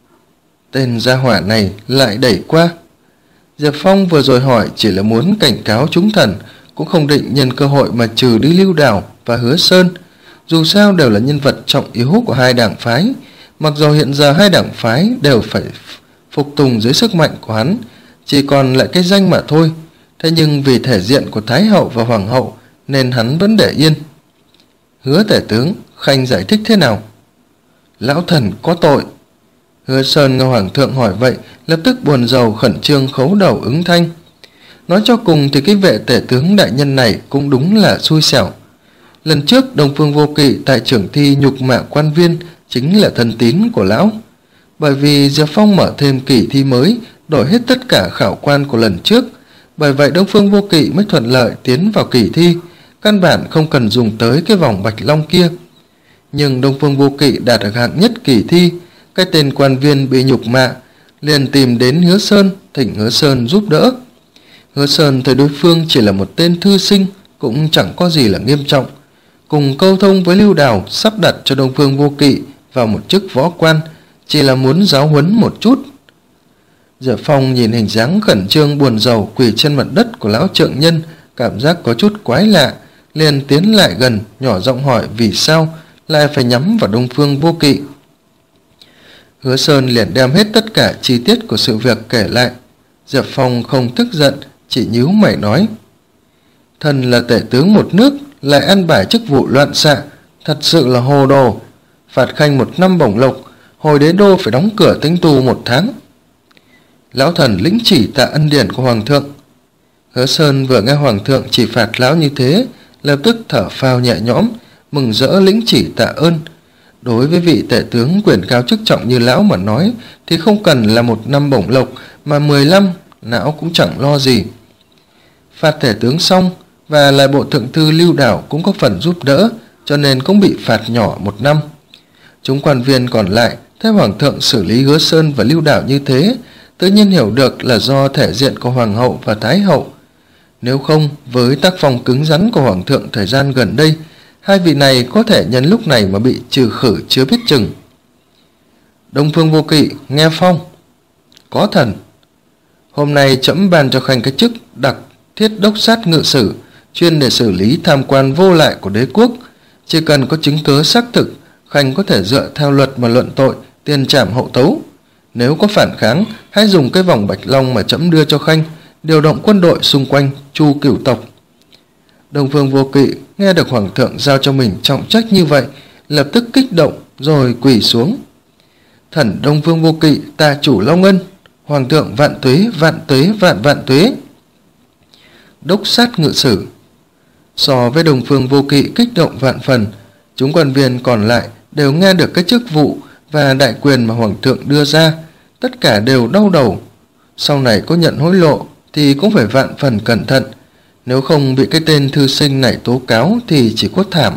tên gia hỏa này lại đẩy qua. Diệp Phong vừa rồi hỏi chỉ là muốn cảnh cáo chúng thần, cũng không định nhân cơ hội mà trừ đi Lưu Đào và Hứa Sơn. Dù sao đều là nhân vật trọng yếu của hai đảng phái, mặc dù hiện giờ hai đảng phái đều phải phục tùng dưới sức mạnh của hắn, chỉ còn lại cái danh mà thôi. Thế nhưng vì thể diện của Thái hậu và Hoàng hậu nên hắn vẫn để yên. Hứa tể tướng, khanh giải thích thế nào? Lão thần có tội. Hứa Sơn nghe hoàng thượng hỏi vậy, lập tức buồn rầu khẩn trương khấu đầu ứng thanh. Nói cho cùng thì cái vệ tể tướng đại nhân này cũng đúng là xui xẻo. Lần trước Đông Phương Vô Kỵ tại trưởng thi nhục mạ quan viên chính là thân tín của lão. Bởi vì Diệp Phong mở thêm kỳ thi mới, đổi hết tất cả khảo quan của lần trước, bởi vậy Đông Phương Vô Kỵ mới thuận lợi tiến vào kỳ thi, căn bản không cần dùng tới cái vòng bạch long kia. Nhưng Đông Phương Vô Kỵ đạt được hạng nhất kỳ thi, cái tên quan viên bị nhục mạ liền tìm đến Hứa Sơn, thỉnh Hứa Sơn giúp đỡ. Hứa Sơn thấy đối phương chỉ là một tên thư sinh, cũng chẳng có gì là nghiêm trọng, cùng câu thông với Lưu Đào sắp đặt cho Đông Phương Vô Kỵ vào một chức võ quan, chỉ là muốn giáo huấn một chút. Diệp Phong nhìn hình dáng khẩn trương buồn rầu quỳ trên mặt đất của lão trượng nhân, cảm giác có chút quái lạ, liền tiến lại gần nhỏ giọng hỏi vì sao lại phải nhắm vào Đông Phương Vô Kỵ. Hứa Sơn liền đem hết tất cả chi tiết của sự việc kể lại. Diệp Phong không tức giận, chỉ nhíu mày nói: thần là tể tướng một nước lại ăn bài chức vụ loạn xạ, thật sự là hồ đồ. Phạt khanh một năm bổng lộc, hồi đế đô phải đóng cửa tính tù một tháng. Lão thần lĩnh chỉ tạ ân điển của hoàng thượng. Hứa Sơn vừa nghe hoàng thượng chỉ phạt lão như thế, lập tức thở phào nhẹ nhõm, mừng rỡ lĩnh chỉ tạ ơn. Đối với vị tể tướng quyền cao chức trọng như lão mà nói thì không cần là một năm bổng lộc mà mười lăm, lão cũng chẳng lo gì. Phạt tể tướng xong và lại bộ thượng thư Lưu Đào cũng có phần giúp đỡ, cho nên cũng bị phạt nhỏ một năm. Chúng quan viên còn lại thấy hoàng thượng xử lý Hứa Sơn và Lưu Đào như thế, tự nhiên hiểu được là do thể diện của hoàng hậu và thái hậu. Nếu không, với tác phong cứng rắn của hoàng thượng thời gian gần đây, hai vị này có thể nhân lúc này mà bị trừ khử chưa biết chừng. Đông Phương Vô Kỵ nghe phong. Có thần. Hôm nay trẫm ban cho khanh cái chức đặc thiết đốc sát ngự sử, chuyên để xử lý tham quan vô lại của đế quốc. Chỉ cần có chứng cớ xác thực, khanh có thể dựa theo luật mà luận tội, tiền trảm hậu tấu. Nếu có phản kháng, hãy dùng cái vòng bạch long mà trẫm đưa cho khanh, điều động quân đội xung quanh Chu cửu tộc. Đông Phương Vô Kỵ nghe được hoàng thượng giao cho mình trọng trách như vậy, lập tức kích động rồi quỳ xuống. Thần Đông Phương Vô Kỵ tạ chủ Long Ân, hoàng thượng vạn tuế vạn tuế vạn vạn tuế. Đốc sát ngự sử. So với Đông Phương Vô Kỵ kích động vạn phần, chúng quan viên còn lại đều nghe được cái chức vụ và đại quyền mà hoàng thượng đưa ra, tất cả đều đau đầu. Sau này có nhận hối lộ thì cũng phải vạn phần cẩn thận. nếu không bị cái tên thư sinh này tố cáo thì chỉ có thảm.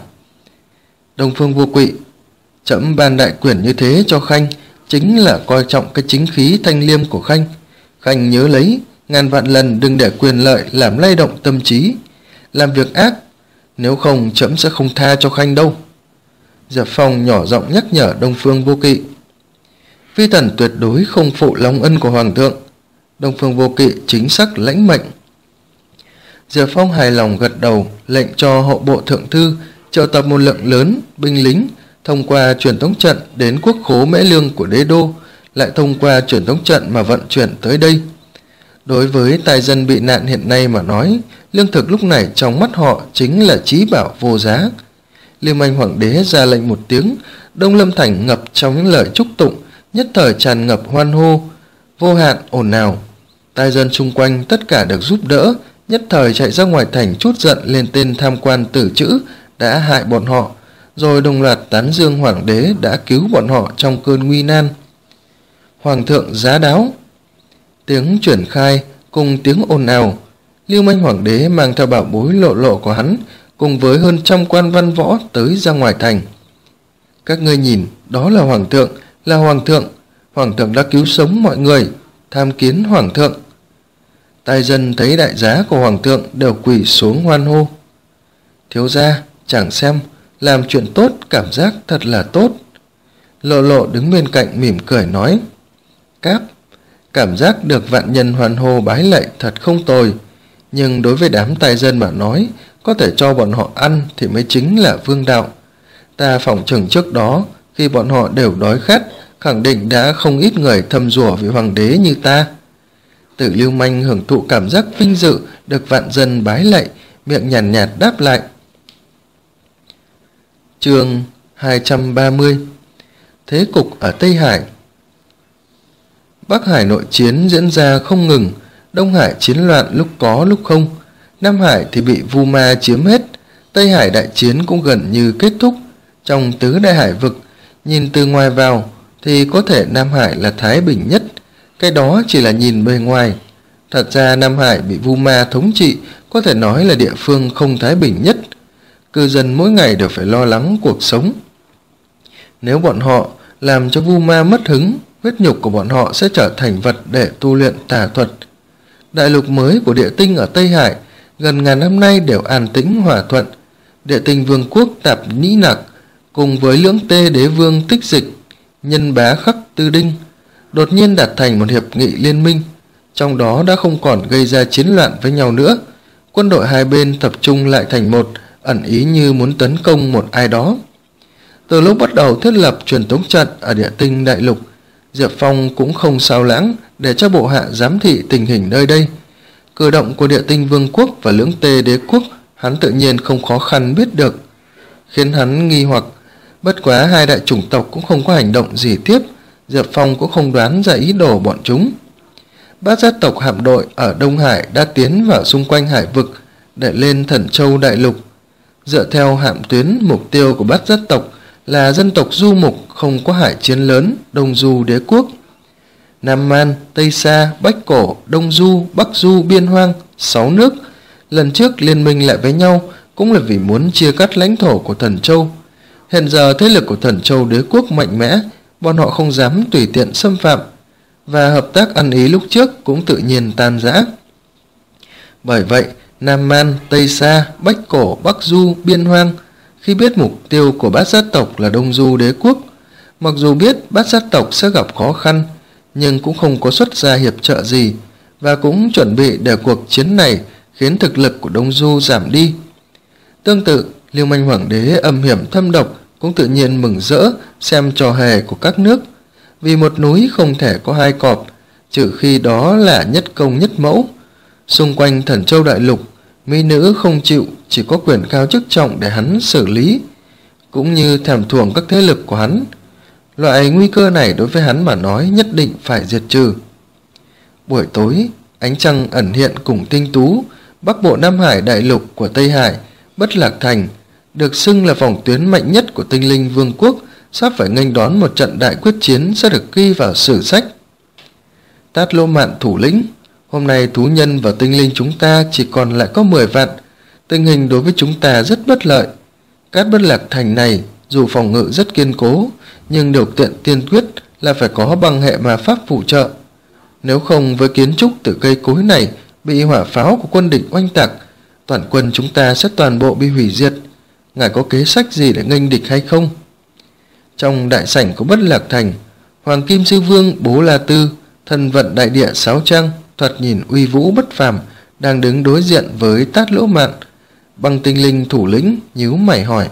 Đông Phương Vô Kỵ, trẫm ban đại quyền như thế cho Khanh chính là coi trọng cái chính khí thanh liêm của Khanh. Khanh nhớ lấy, ngàn vạn lần đừng để quyền lợi làm lay động tâm trí, làm việc ác, nếu không trẫm sẽ không tha cho Khanh đâu. Diệp Phong nhỏ giọng nhắc nhở Đông Phương Vô Kỵ. Phi tần tuyệt đối không phụ lòng ân của hoàng thượng. Đông Phương Vô Kỵ chính xác lãnh mệnh. Diệp Phong hài lòng gật đầu, lệnh cho hậu bộ thượng thư triệu tập một lượng lớn binh lính thông qua truyền tống trận đến quốc khố Mễ Lương của đế đô, lại thông qua truyền tống trận mà vận chuyển tới đây. Đối với tài dân bị nạn hiện nay mà nói, lương thực lúc này trong mắt họ chính là chí bảo vô giá. Liêm Anh Hoàng đế ra lệnh một tiếng, Đông Lâm Thành ngập trong những lời chúc tụng, nhất thời tràn ngập hoan hô, vô hạn ồn ào. Tài dân xung quanh tất cả được giúp đỡ, nhất thời chạy ra ngoài thành trút giận lên tên tham quan tử chữ đã hại bọn họ, rồi đồng loạt tán dương Hoàng đế đã cứu bọn họ trong cơn nguy nan. Hoàng thượng giá đáo. Tiếng chuyển khai cùng tiếng ồn ào. Lưu Manh Hoàng đế mang theo bảo bối lộ lộ của hắn cùng với hơn trăm quan văn võ tới ra ngoài thành. Các ngươi nhìn, đó là Hoàng thượng, là Hoàng thượng. Hoàng thượng đã cứu sống mọi người, tham kiến Hoàng thượng. Tài dân thấy đại giá của Hoàng thượng đều quỳ xuống hoan hô. Thiếu gia, chẳng xem, làm chuyện tốt cảm giác thật là tốt. Lộ lộ đứng bên cạnh mỉm cười nói. Cáp, cảm giác được vạn nhân hoan hô bái lạy thật không tồi, nhưng đối với đám tài dân mà nói, có thể cho bọn họ ăn thì mới chính là vương đạo. Ta phỏng chừng trước đó, khi bọn họ đều đói khát, khẳng định đã không ít người thầm rủa vì hoàng đế như ta. Tử Lưu Manh hưởng thụ cảm giác vinh dự được vạn dân bái lạy, miệng nhàn nhạt, nhạt đáp lại. Chương hai trăm ba mươi. Thế cục ở Tây Hải. Bắc Hải nội chiến diễn ra không ngừng, Đông Hải chiến loạn lúc có lúc không, Nam Hải thì bị Vu Ma chiếm hết, Tây Hải đại chiến cũng gần như kết thúc. Trong tứ đại hải vực, nhìn từ ngoài vào thì có thể Nam Hải là thái bình nhất, cái đó chỉ là nhìn bề ngoài. Thật ra Nam Hải bị Vu Ma thống trị có thể nói là địa phương không thái bình nhất, cư dân mỗi ngày đều phải lo lắng cuộc sống. Nếu bọn họ làm cho Vu Ma mất hứng, huyết nhục của bọn họ sẽ trở thành vật để tu luyện tà thuật. Đại lục mới của địa tinh ở Tây Hải gần ngàn năm nay đều an tĩnh hòa thuận. Địa tinh vương quốc Tạp Nhĩ Nặc cùng với lưỡng tê đế vương Tích Dịch, Nhân Bá Khắc Tư Đinh đột nhiên đạt thành một hiệp nghị liên minh, trong đó đã không còn gây ra chiến loạn với nhau nữa. Quân đội hai bên tập trung lại thành một, ẩn ý như muốn tấn công một ai đó. Từ lúc bắt đầu thiết lập truyền tống trận ở địa tinh đại lục, Diệp Phong cũng không sao lãng để cho bộ hạ giám thị tình hình nơi đây. Cử động của địa tinh vương quốc và lưỡng tê đế quốc hắn tự nhiên không khó khăn biết được, khiến hắn nghi hoặc. Bất quá hai đại chủng tộc cũng không có hành động gì tiếp, Diệp Phong cũng không đoán ra ý đồ bọn chúng. Bát giác tộc hạm đội ở Đông Hải đã tiến vào xung quanh hải vực để lên Thần Châu đại lục. Dựa theo hạm tuyến, mục tiêu của bát giác tộc là dân tộc du mục không có hải chiến lớn Đông Du đế quốc. Nam Man, Tây Sa, Bách Cổ, Đông Du, Bắc Du, Biên Hoang, sáu nước lần trước liên minh lại với nhau cũng là vì muốn chia cắt lãnh thổ của Thần Châu. Hiện giờ thế lực của Thần Châu đế quốc mạnh mẽ, bọn họ không dám tùy tiện xâm phạm, và hợp tác ăn ý lúc trước cũng tự nhiên tan rã. Bởi vậy, Nam Man, Tây Sa, Bách Cổ, Bắc Du, Biên Hoang khi biết mục tiêu của bát giác tộc là Đông Du đế quốc, mặc dù biết bát giác tộc sẽ gặp khó khăn, nhưng cũng không có xuất ra hiệp trợ gì, và cũng chuẩn bị để cuộc chiến này khiến thực lực của Đông Du giảm đi. Tương tự, Liêu Manh Hoàng đế âm hiểm thâm độc cũng tự nhiên mừng rỡ xem trò hề của các nước, vì một núi không thể có hai cọp, trừ khi đó là nhất công nhất mẫu. Xung quanh Thần Châu đại lục, mỹ nữ không chịu, chỉ có quyền cao chức trọng để hắn xử lý, cũng như thèm thuồng các thế lực của hắn. Loại nguy cơ này đối với hắn mà nói nhất định phải diệt trừ. Buổi tối, ánh trăng ẩn hiện cùng tinh tú, bắc bộ Nam Hải đại lục của Tây Hải, Bất Lạc Thành, được xưng là phòng tuyến mạnh nhất của tinh linh vương quốc, sắp phải nghênh đón một trận đại quyết chiến sẽ được ghi vào sử sách. Tát Lô Mạn thủ lĩnh, Hôm nay thú nhân và tinh linh chúng ta chỉ còn lại có mười vạn. Tình hình đối với chúng ta rất bất lợi. Cát Bất Lạc Thành này dù phòng ngự rất kiên cố, nhưng điều kiện tiên quyết là phải có băng hệ ma pháp phụ trợ. Nếu không, với kiến trúc từ cây cối này bị hỏa pháo của quân địch oanh tạc, toàn quân chúng ta sẽ toàn bộ bị hủy diệt. Ngài có kế sách gì để nghênh địch hay không? Trong đại sảnh của Bất Lạc Thành, Hoàng Kim Sư Vương Bố La Tư, thân vận đại địa Sáu Trang, thoạt nhìn uy vũ bất phàm, đang đứng đối diện với Tát Lỗ Mạn. Băng tinh linh thủ lĩnh nhíu mày hỏi: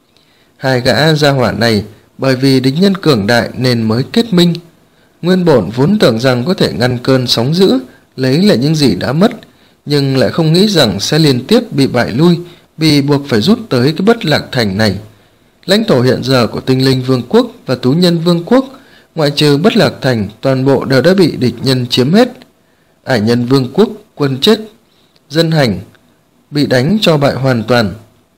hai gã gia hỏa này bởi vì địch nhân cường đại nên mới kết minh. Nguyên bổn vốn tưởng rằng có thể ngăn cơn sóng dữ, lấy lại những gì đã mất, nhưng lại không nghĩ rằng sẽ liên tiếp bị bại lui, bị buộc phải rút tới cái Bất Lạc Thành này. Lãnh thổ hiện giờ của Tinh Linh Vương quốc và Tú Nhân Vương quốc, ngoại trừ Bất Lạc Thành, toàn bộ đều đã bị địch nhân chiếm hết. Ải Nhân Vương quốc quân chết, dân hành bị đánh cho bại hoàn toàn.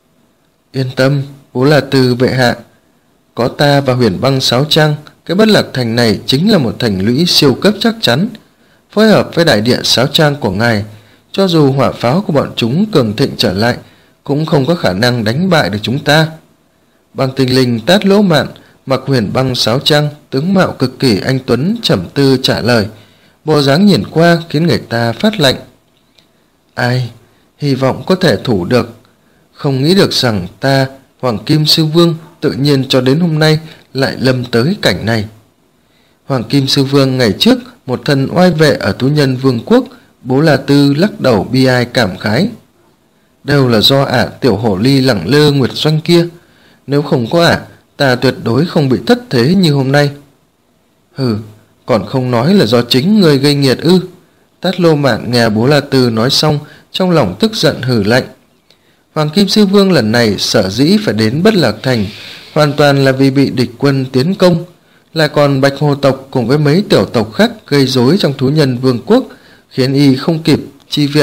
Yên tâm, Bố La Tư bệ hạ, có ta và Huyền Băng Sáu Trang, cái Bất Lạc Thành này chính là một thành lũy siêu cấp chắc chắn. Phối hợp với đại địa Sáu Trang của ngài, cho dù hỏa pháo của bọn chúng cường thịnh trở lại, cũng không có khả năng đánh bại được chúng ta. Băng tinh linh Tát Lỗ Mạn mặc Huyền Băng Sáu Trang, tướng mạo cực kỳ anh tuấn, trầm tư trả lời, bộ dáng nhìn qua khiến người ta phát lạnh. Ai, hy vọng có thể thủ được. Không nghĩ được rằng ta, Hoàng Kim Sư Vương, tự nhiên cho đến hôm nay lại lâm tới cảnh này. Hoàng Kim Sư Vương ngày trước một thân oai vệ ở Tú Nhân Vương quốc, Bố La Tư lắc đầu bi ai cảm khái. Đều là do ả tiểu hổ ly lẳng lơ nguyệt doanh kia. Nếu không có ả, ta tuyệt đối không bị thất thế như hôm nay. Hừ, còn không nói là do chính người gây nghiệt ư? Tát Lỗ Mạn nghe Bố La Tư nói xong, trong lòng tức giận hừ lạnh. Hoàng Kim Sư Vương lần này sở dĩ phải đến Bất Lạc Thành hoàn toàn là vì bị địch quân tiến công, lại còn Bạch Hồ tộc cùng với mấy tiểu tộc khác gây rối trong Thú Nhân Vương quốc, khiến y không kịp chi viện.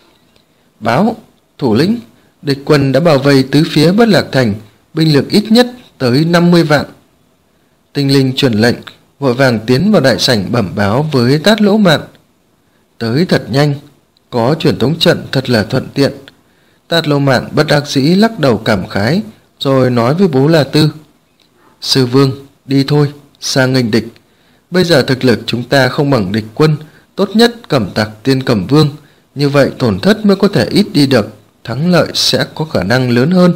Báo, thủ lĩnh, địch quân đã bao vây tứ phía Bất Lạc Thành, binh lực ít nhất tới năm mươi vạn. Tinh linh truyền lệnh, vội vàng tiến vào đại sảnh bẩm báo với Tát Lỗ Mạn. Tới thật nhanh, có truyền tống trận thật là thuận tiện. Tát Lỗ Mạn bất đắc dĩ lắc đầu cảm khái, rồi nói với Bố La Tư. Sư Vương, đi thôi, sang nghênh địch. Bây giờ thực lực chúng ta không bằng địch quân, tốt nhất Cẩm Tặc Tiên Cẩm Vương, như vậy tổn thất mới có thể ít đi được, thắng lợi sẽ có khả năng lớn hơn.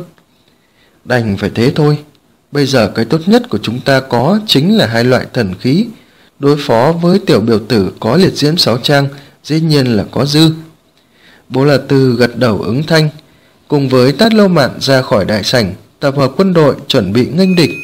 Đành phải thế thôi, bây giờ cái tốt nhất của chúng ta có chính là hai loại thần khí. Đối phó với tiểu biểu tử có liệt diễm Sáu Trang dĩ nhiên là có dư. Bố La Tư gật đầu ứng thanh, cùng với Tát Lỗ Mạn ra khỏi đại sảnh, tập hợp quân đội chuẩn bị nghênh địch.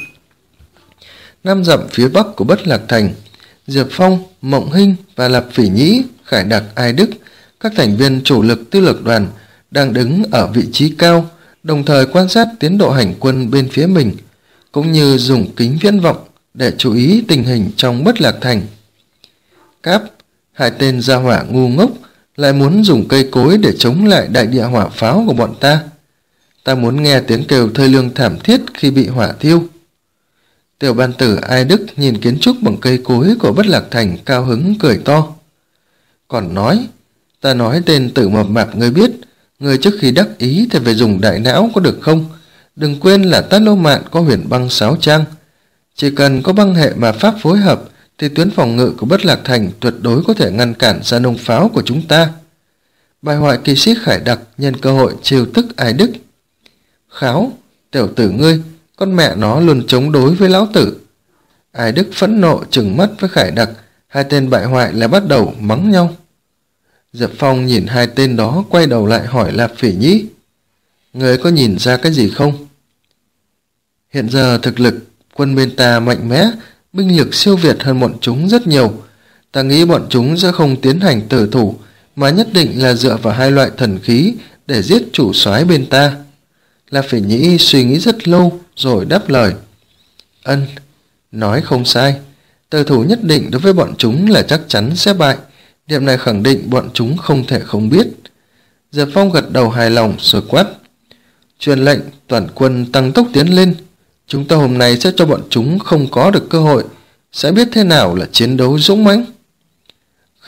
Năm dặm phía bắc của Bất Lạc Thành, Diệp Phong, Mộng Hinh và Lạp Phỉ Nhĩ, Khải Đặc, Ai Đức, các thành viên chủ lực tư lược đoàn đang đứng ở vị trí cao, đồng thời quan sát tiến độ hành quân bên phía mình, cũng như dùng kính viễn vọng để chú ý tình hình trong Bất Lạc Thành. Cáp, hai tên gia hỏa ngu ngốc, lại muốn dùng cây cối để chống lại đại địa hỏa pháo của bọn ta. Ta muốn nghe tiếng kêu thê lương thảm thiết khi bị hỏa thiêu. Tiểu ban tử Ai Đức nhìn kiến trúc bằng cây cối của Bất Lạc Thành cao hứng cười to. Còn nói, ta nói tên tử mập mạp ngươi biết, ngươi trước khi đắc ý thì phải dùng đại não có được không? Đừng quên là Tát Lỗ Mạn có Huyền Băng Sáu Trang. Chỉ cần có băng hệ mà pháp phối hợp thì tuyến phòng ngự của Bất Lạc Thành tuyệt đối có thể ngăn cản ra nông pháo của chúng ta. Bài hoại kỳ sĩ Khải Đặc nhân cơ hội trêu tức Ai Đức. Kháo, tiểu tử ngươi, con mẹ nó luôn chống đối với lão tử. Ai Đức phẫn nộ trừng mắt với Khải Đặc, hai tên bại hoại lại bắt đầu mắng nhau. Diệp Phong nhìn hai tên đó, quay đầu lại hỏi Lạp Phỉ Nhĩ. Người có nhìn ra cái gì không? Hiện giờ thực lực quân bên ta mạnh mẽ, binh lực siêu việt hơn bọn chúng rất nhiều. Ta nghĩ bọn chúng sẽ không tiến hành tử thủ, mà nhất định là dựa vào hai loại thần khí để giết chủ soái bên ta. Lạp Phỉ Nhĩ suy nghĩ rất lâu rồi đáp lời. Ân, nói không sai. Tử thủ nhất định đối với bọn chúng là chắc chắn sẽ bại. Điểm này khẳng định bọn chúng không thể không biết. Diệp Phong gật đầu hài lòng rồi quát. Truyền lệnh toàn quân tăng tốc tiến lên. Chúng ta hôm nay sẽ cho bọn chúng không có được cơ hội, sẽ biết thế nào là chiến đấu dũng mãnh.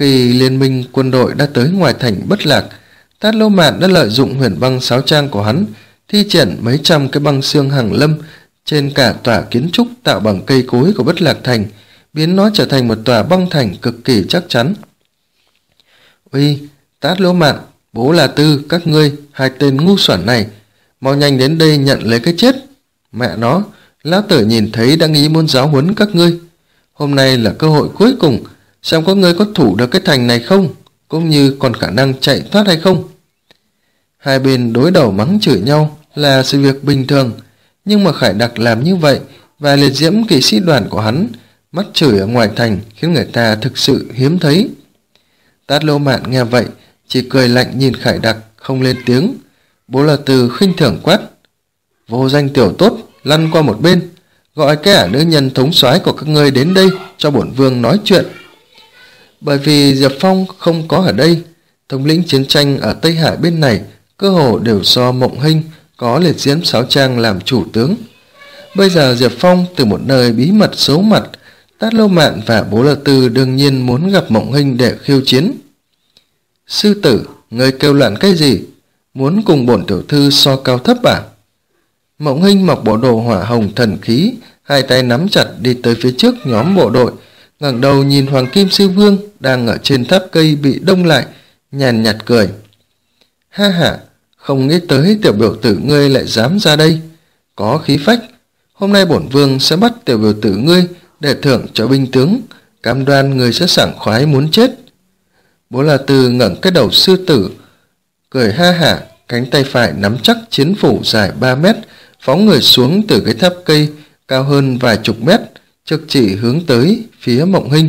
Khi liên minh quân đội đã tới ngoài thành Bất Lạc, Tát Lỗ Mạn đã lợi dụng huyền băng sáo trang của hắn, thi triển mấy trăm cái băng xương hàng lâm trên cả tòa kiến trúc tạo bằng cây cối của Bất Lạc thành, biến nó trở thành một tòa băng thành cực kỳ chắc chắn. Uy, Tát Lỗ Mạn, Bố La Tư, các ngươi, hai tên ngu xuẩn này, mau nhanh đến đây nhận lấy cái chết. Mẹ nó, lão tử nhìn thấy đã nghĩ muốn giáo huấn các ngươi. Hôm nay là cơ hội cuối cùng, xem có ngươi có thủ được cái thành này không, cũng như còn khả năng chạy thoát hay không. Hai bên đối đầu mắng chửi nhau là sự việc bình thường, nhưng mà Khải Đặc làm như vậy và liệt diễm kỵ sĩ đoàn của hắn mắt chửi ở ngoài thành khiến người ta thực sự hiếm thấy. Tát Lỗ Mạn nghe vậy chỉ cười lạnh nhìn Khải Đặc, không lên tiếng. Bố La Tư khinh thường quát: Vô danh tiểu tốt, lăn qua một bên, gọi cái ả nữ nhân thống soái của các ngươi đến đây cho bổn vương nói chuyện. Bởi vì Diệp Phong không có ở đây, thống lĩnh chiến tranh ở Tây Hải bên này cơ hồ đều do Mộng Hinh có liệt diễm sáo trang làm chủ tướng. Bây giờ Diệp Phong từ một nơi bí mật xấu mặt, Tát Lỗ Mạn và Bố La Tư đương nhiên muốn gặp Mộng Hinh để khiêu chiến. Sư tử, người kêu loạn cái gì? Muốn cùng bổn tiểu thư so cao thấp à? Mộng Hinh mặc bộ đồ hỏa hồng thần khí, hai tay nắm chặt đi tới phía trước nhóm bộ đội, ngẩng đầu nhìn Hoàng Kim Sư Vương đang ở trên tháp cây bị đông lại, nhàn nhạt cười. Ha ha, không nghĩ tới tiểu biểu tử ngươi lại dám ra đây. Có khí phách, hôm nay bổn vương sẽ bắt tiểu biểu tử ngươi để thưởng cho binh tướng, cam đoan người sẽ sảng khoái muốn chết. Bố La Tư ngẩng cái đầu sư tử, cười ha hả, cánh tay phải nắm chắc chiến phủ dài ba mét, phóng người xuống từ cái tháp cây cao hơn vài chục mét, trực chỉ hướng tới phía Mộng Hinh.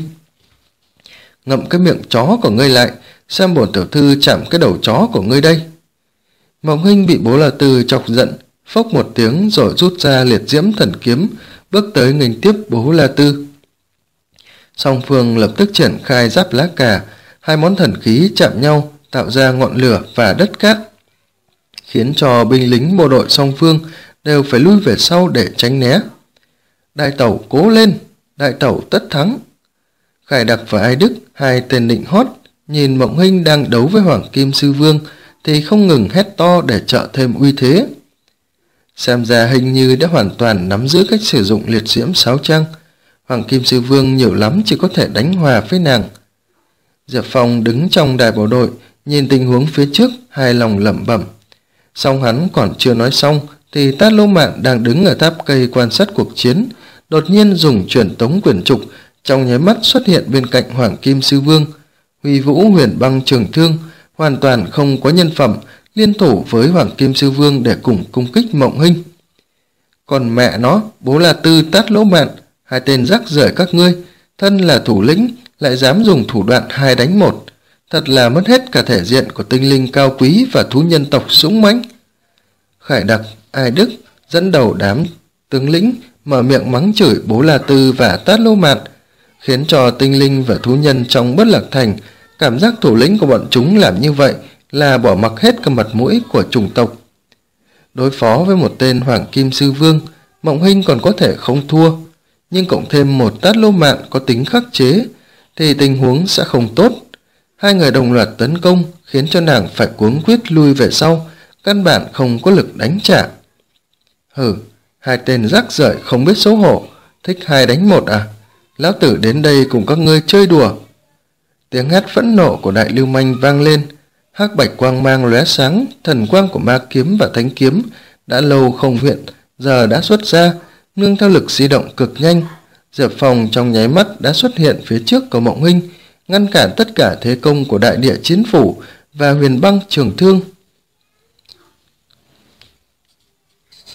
Ngậm cái miệng chó của ngươi lại, xem bổn tiểu thư chạm cái đầu chó của ngươi đây. Mộng Hinh bị Bố La Tư chọc giận, phốc một tiếng rồi rút ra liệt diễm thần kiếm, bước tới nghênh tiếp Bố La Tư. Song phương lập tức triển khai giáp lá cà, hai món thần khí chạm nhau tạo ra ngọn lửa và đất cát, khiến cho binh lính bộ đội song phương đều phải lui về sau để tránh né. Đại tẩu cố lên, đại tẩu tất thắng. Khải Đặc và Ai Đức, hai tên nịnh hót, nhìn Mộng Hinh đang đấu với Hoàng Kim Sư Vương thì không ngừng hét to để trợ thêm uy thế. Xem ra hình như đã hoàn toàn nắm giữ cách sử dụng liệt diễm sáo trang. Hoàng Kim Sư Vương nhiều lắm chỉ có thể đánh hòa với nàng. Diệp Phong đứng trong đài bộ đội, nhìn tình huống phía trước, hài lòng lẩm bẩm. Song hắn còn chưa nói xong thì Tát Lỗ Mạn đang đứng ở tháp cây quan sát cuộc chiến, đột nhiên dùng truyền tống quyển trục, trong nháy mắt xuất hiện bên cạnh Hoàng Kim Sư Vương. Huy vũ huyền băng trường thương, hoàn toàn không có nhân phẩm, liên thủ với Hoàng Kim Sư Vương để cùng cung kích Mộng Hinh. Còn mẹ nó, Bố La Tư, Tát Lỗ Mạn, hai tên rác rưởi các ngươi, thân là thủ lĩnh lại dám dùng thủ đoạn hai đánh một, thật là mất hết cả thể diện của tinh linh cao quý và thú nhân tộc dũng mãnh. Khải Đặc, Ai Đức dẫn đầu đám tướng lĩnh mở miệng mắng chửi Bố La Tư và Tát Lỗ Mạn, khiến cho tinh linh và thú nhân trong Bất Lạc thành cảm giác thủ lĩnh của bọn chúng làm như vậy là bỏ mặc hết cả mặt mũi của chủng tộc. Đối phó với một tên Hoàng Kim Sư Vương, Mộng Hinh còn có thể không thua, nhưng cộng thêm một Tát Lỗ Mạn có tính khắc chế thì tình huống sẽ không tốt. Hai người đồng loạt tấn công khiến cho nàng phải cuống quýt lui về sau, căn bản không có lực đánh trả. Hừ, hai tên rác rưởi không biết xấu hổ, thích hai đánh một à? Lão tử đến đây cùng các ngươi chơi đùa. Tiếng hét phẫn nộ của đại lưu manh vang lên, hắc bạch quang mang lóe sáng, thần quang của ma kiếm và thánh kiếm đã lâu không hiện, giờ đã xuất ra, nương theo lực di động cực nhanh. Diệp Phong trong nháy mắt đã xuất hiện phía trước của Mộng Hinh, ngăn cản tất cả thế công của đại địa chiến phủ và huyền băng trường thương.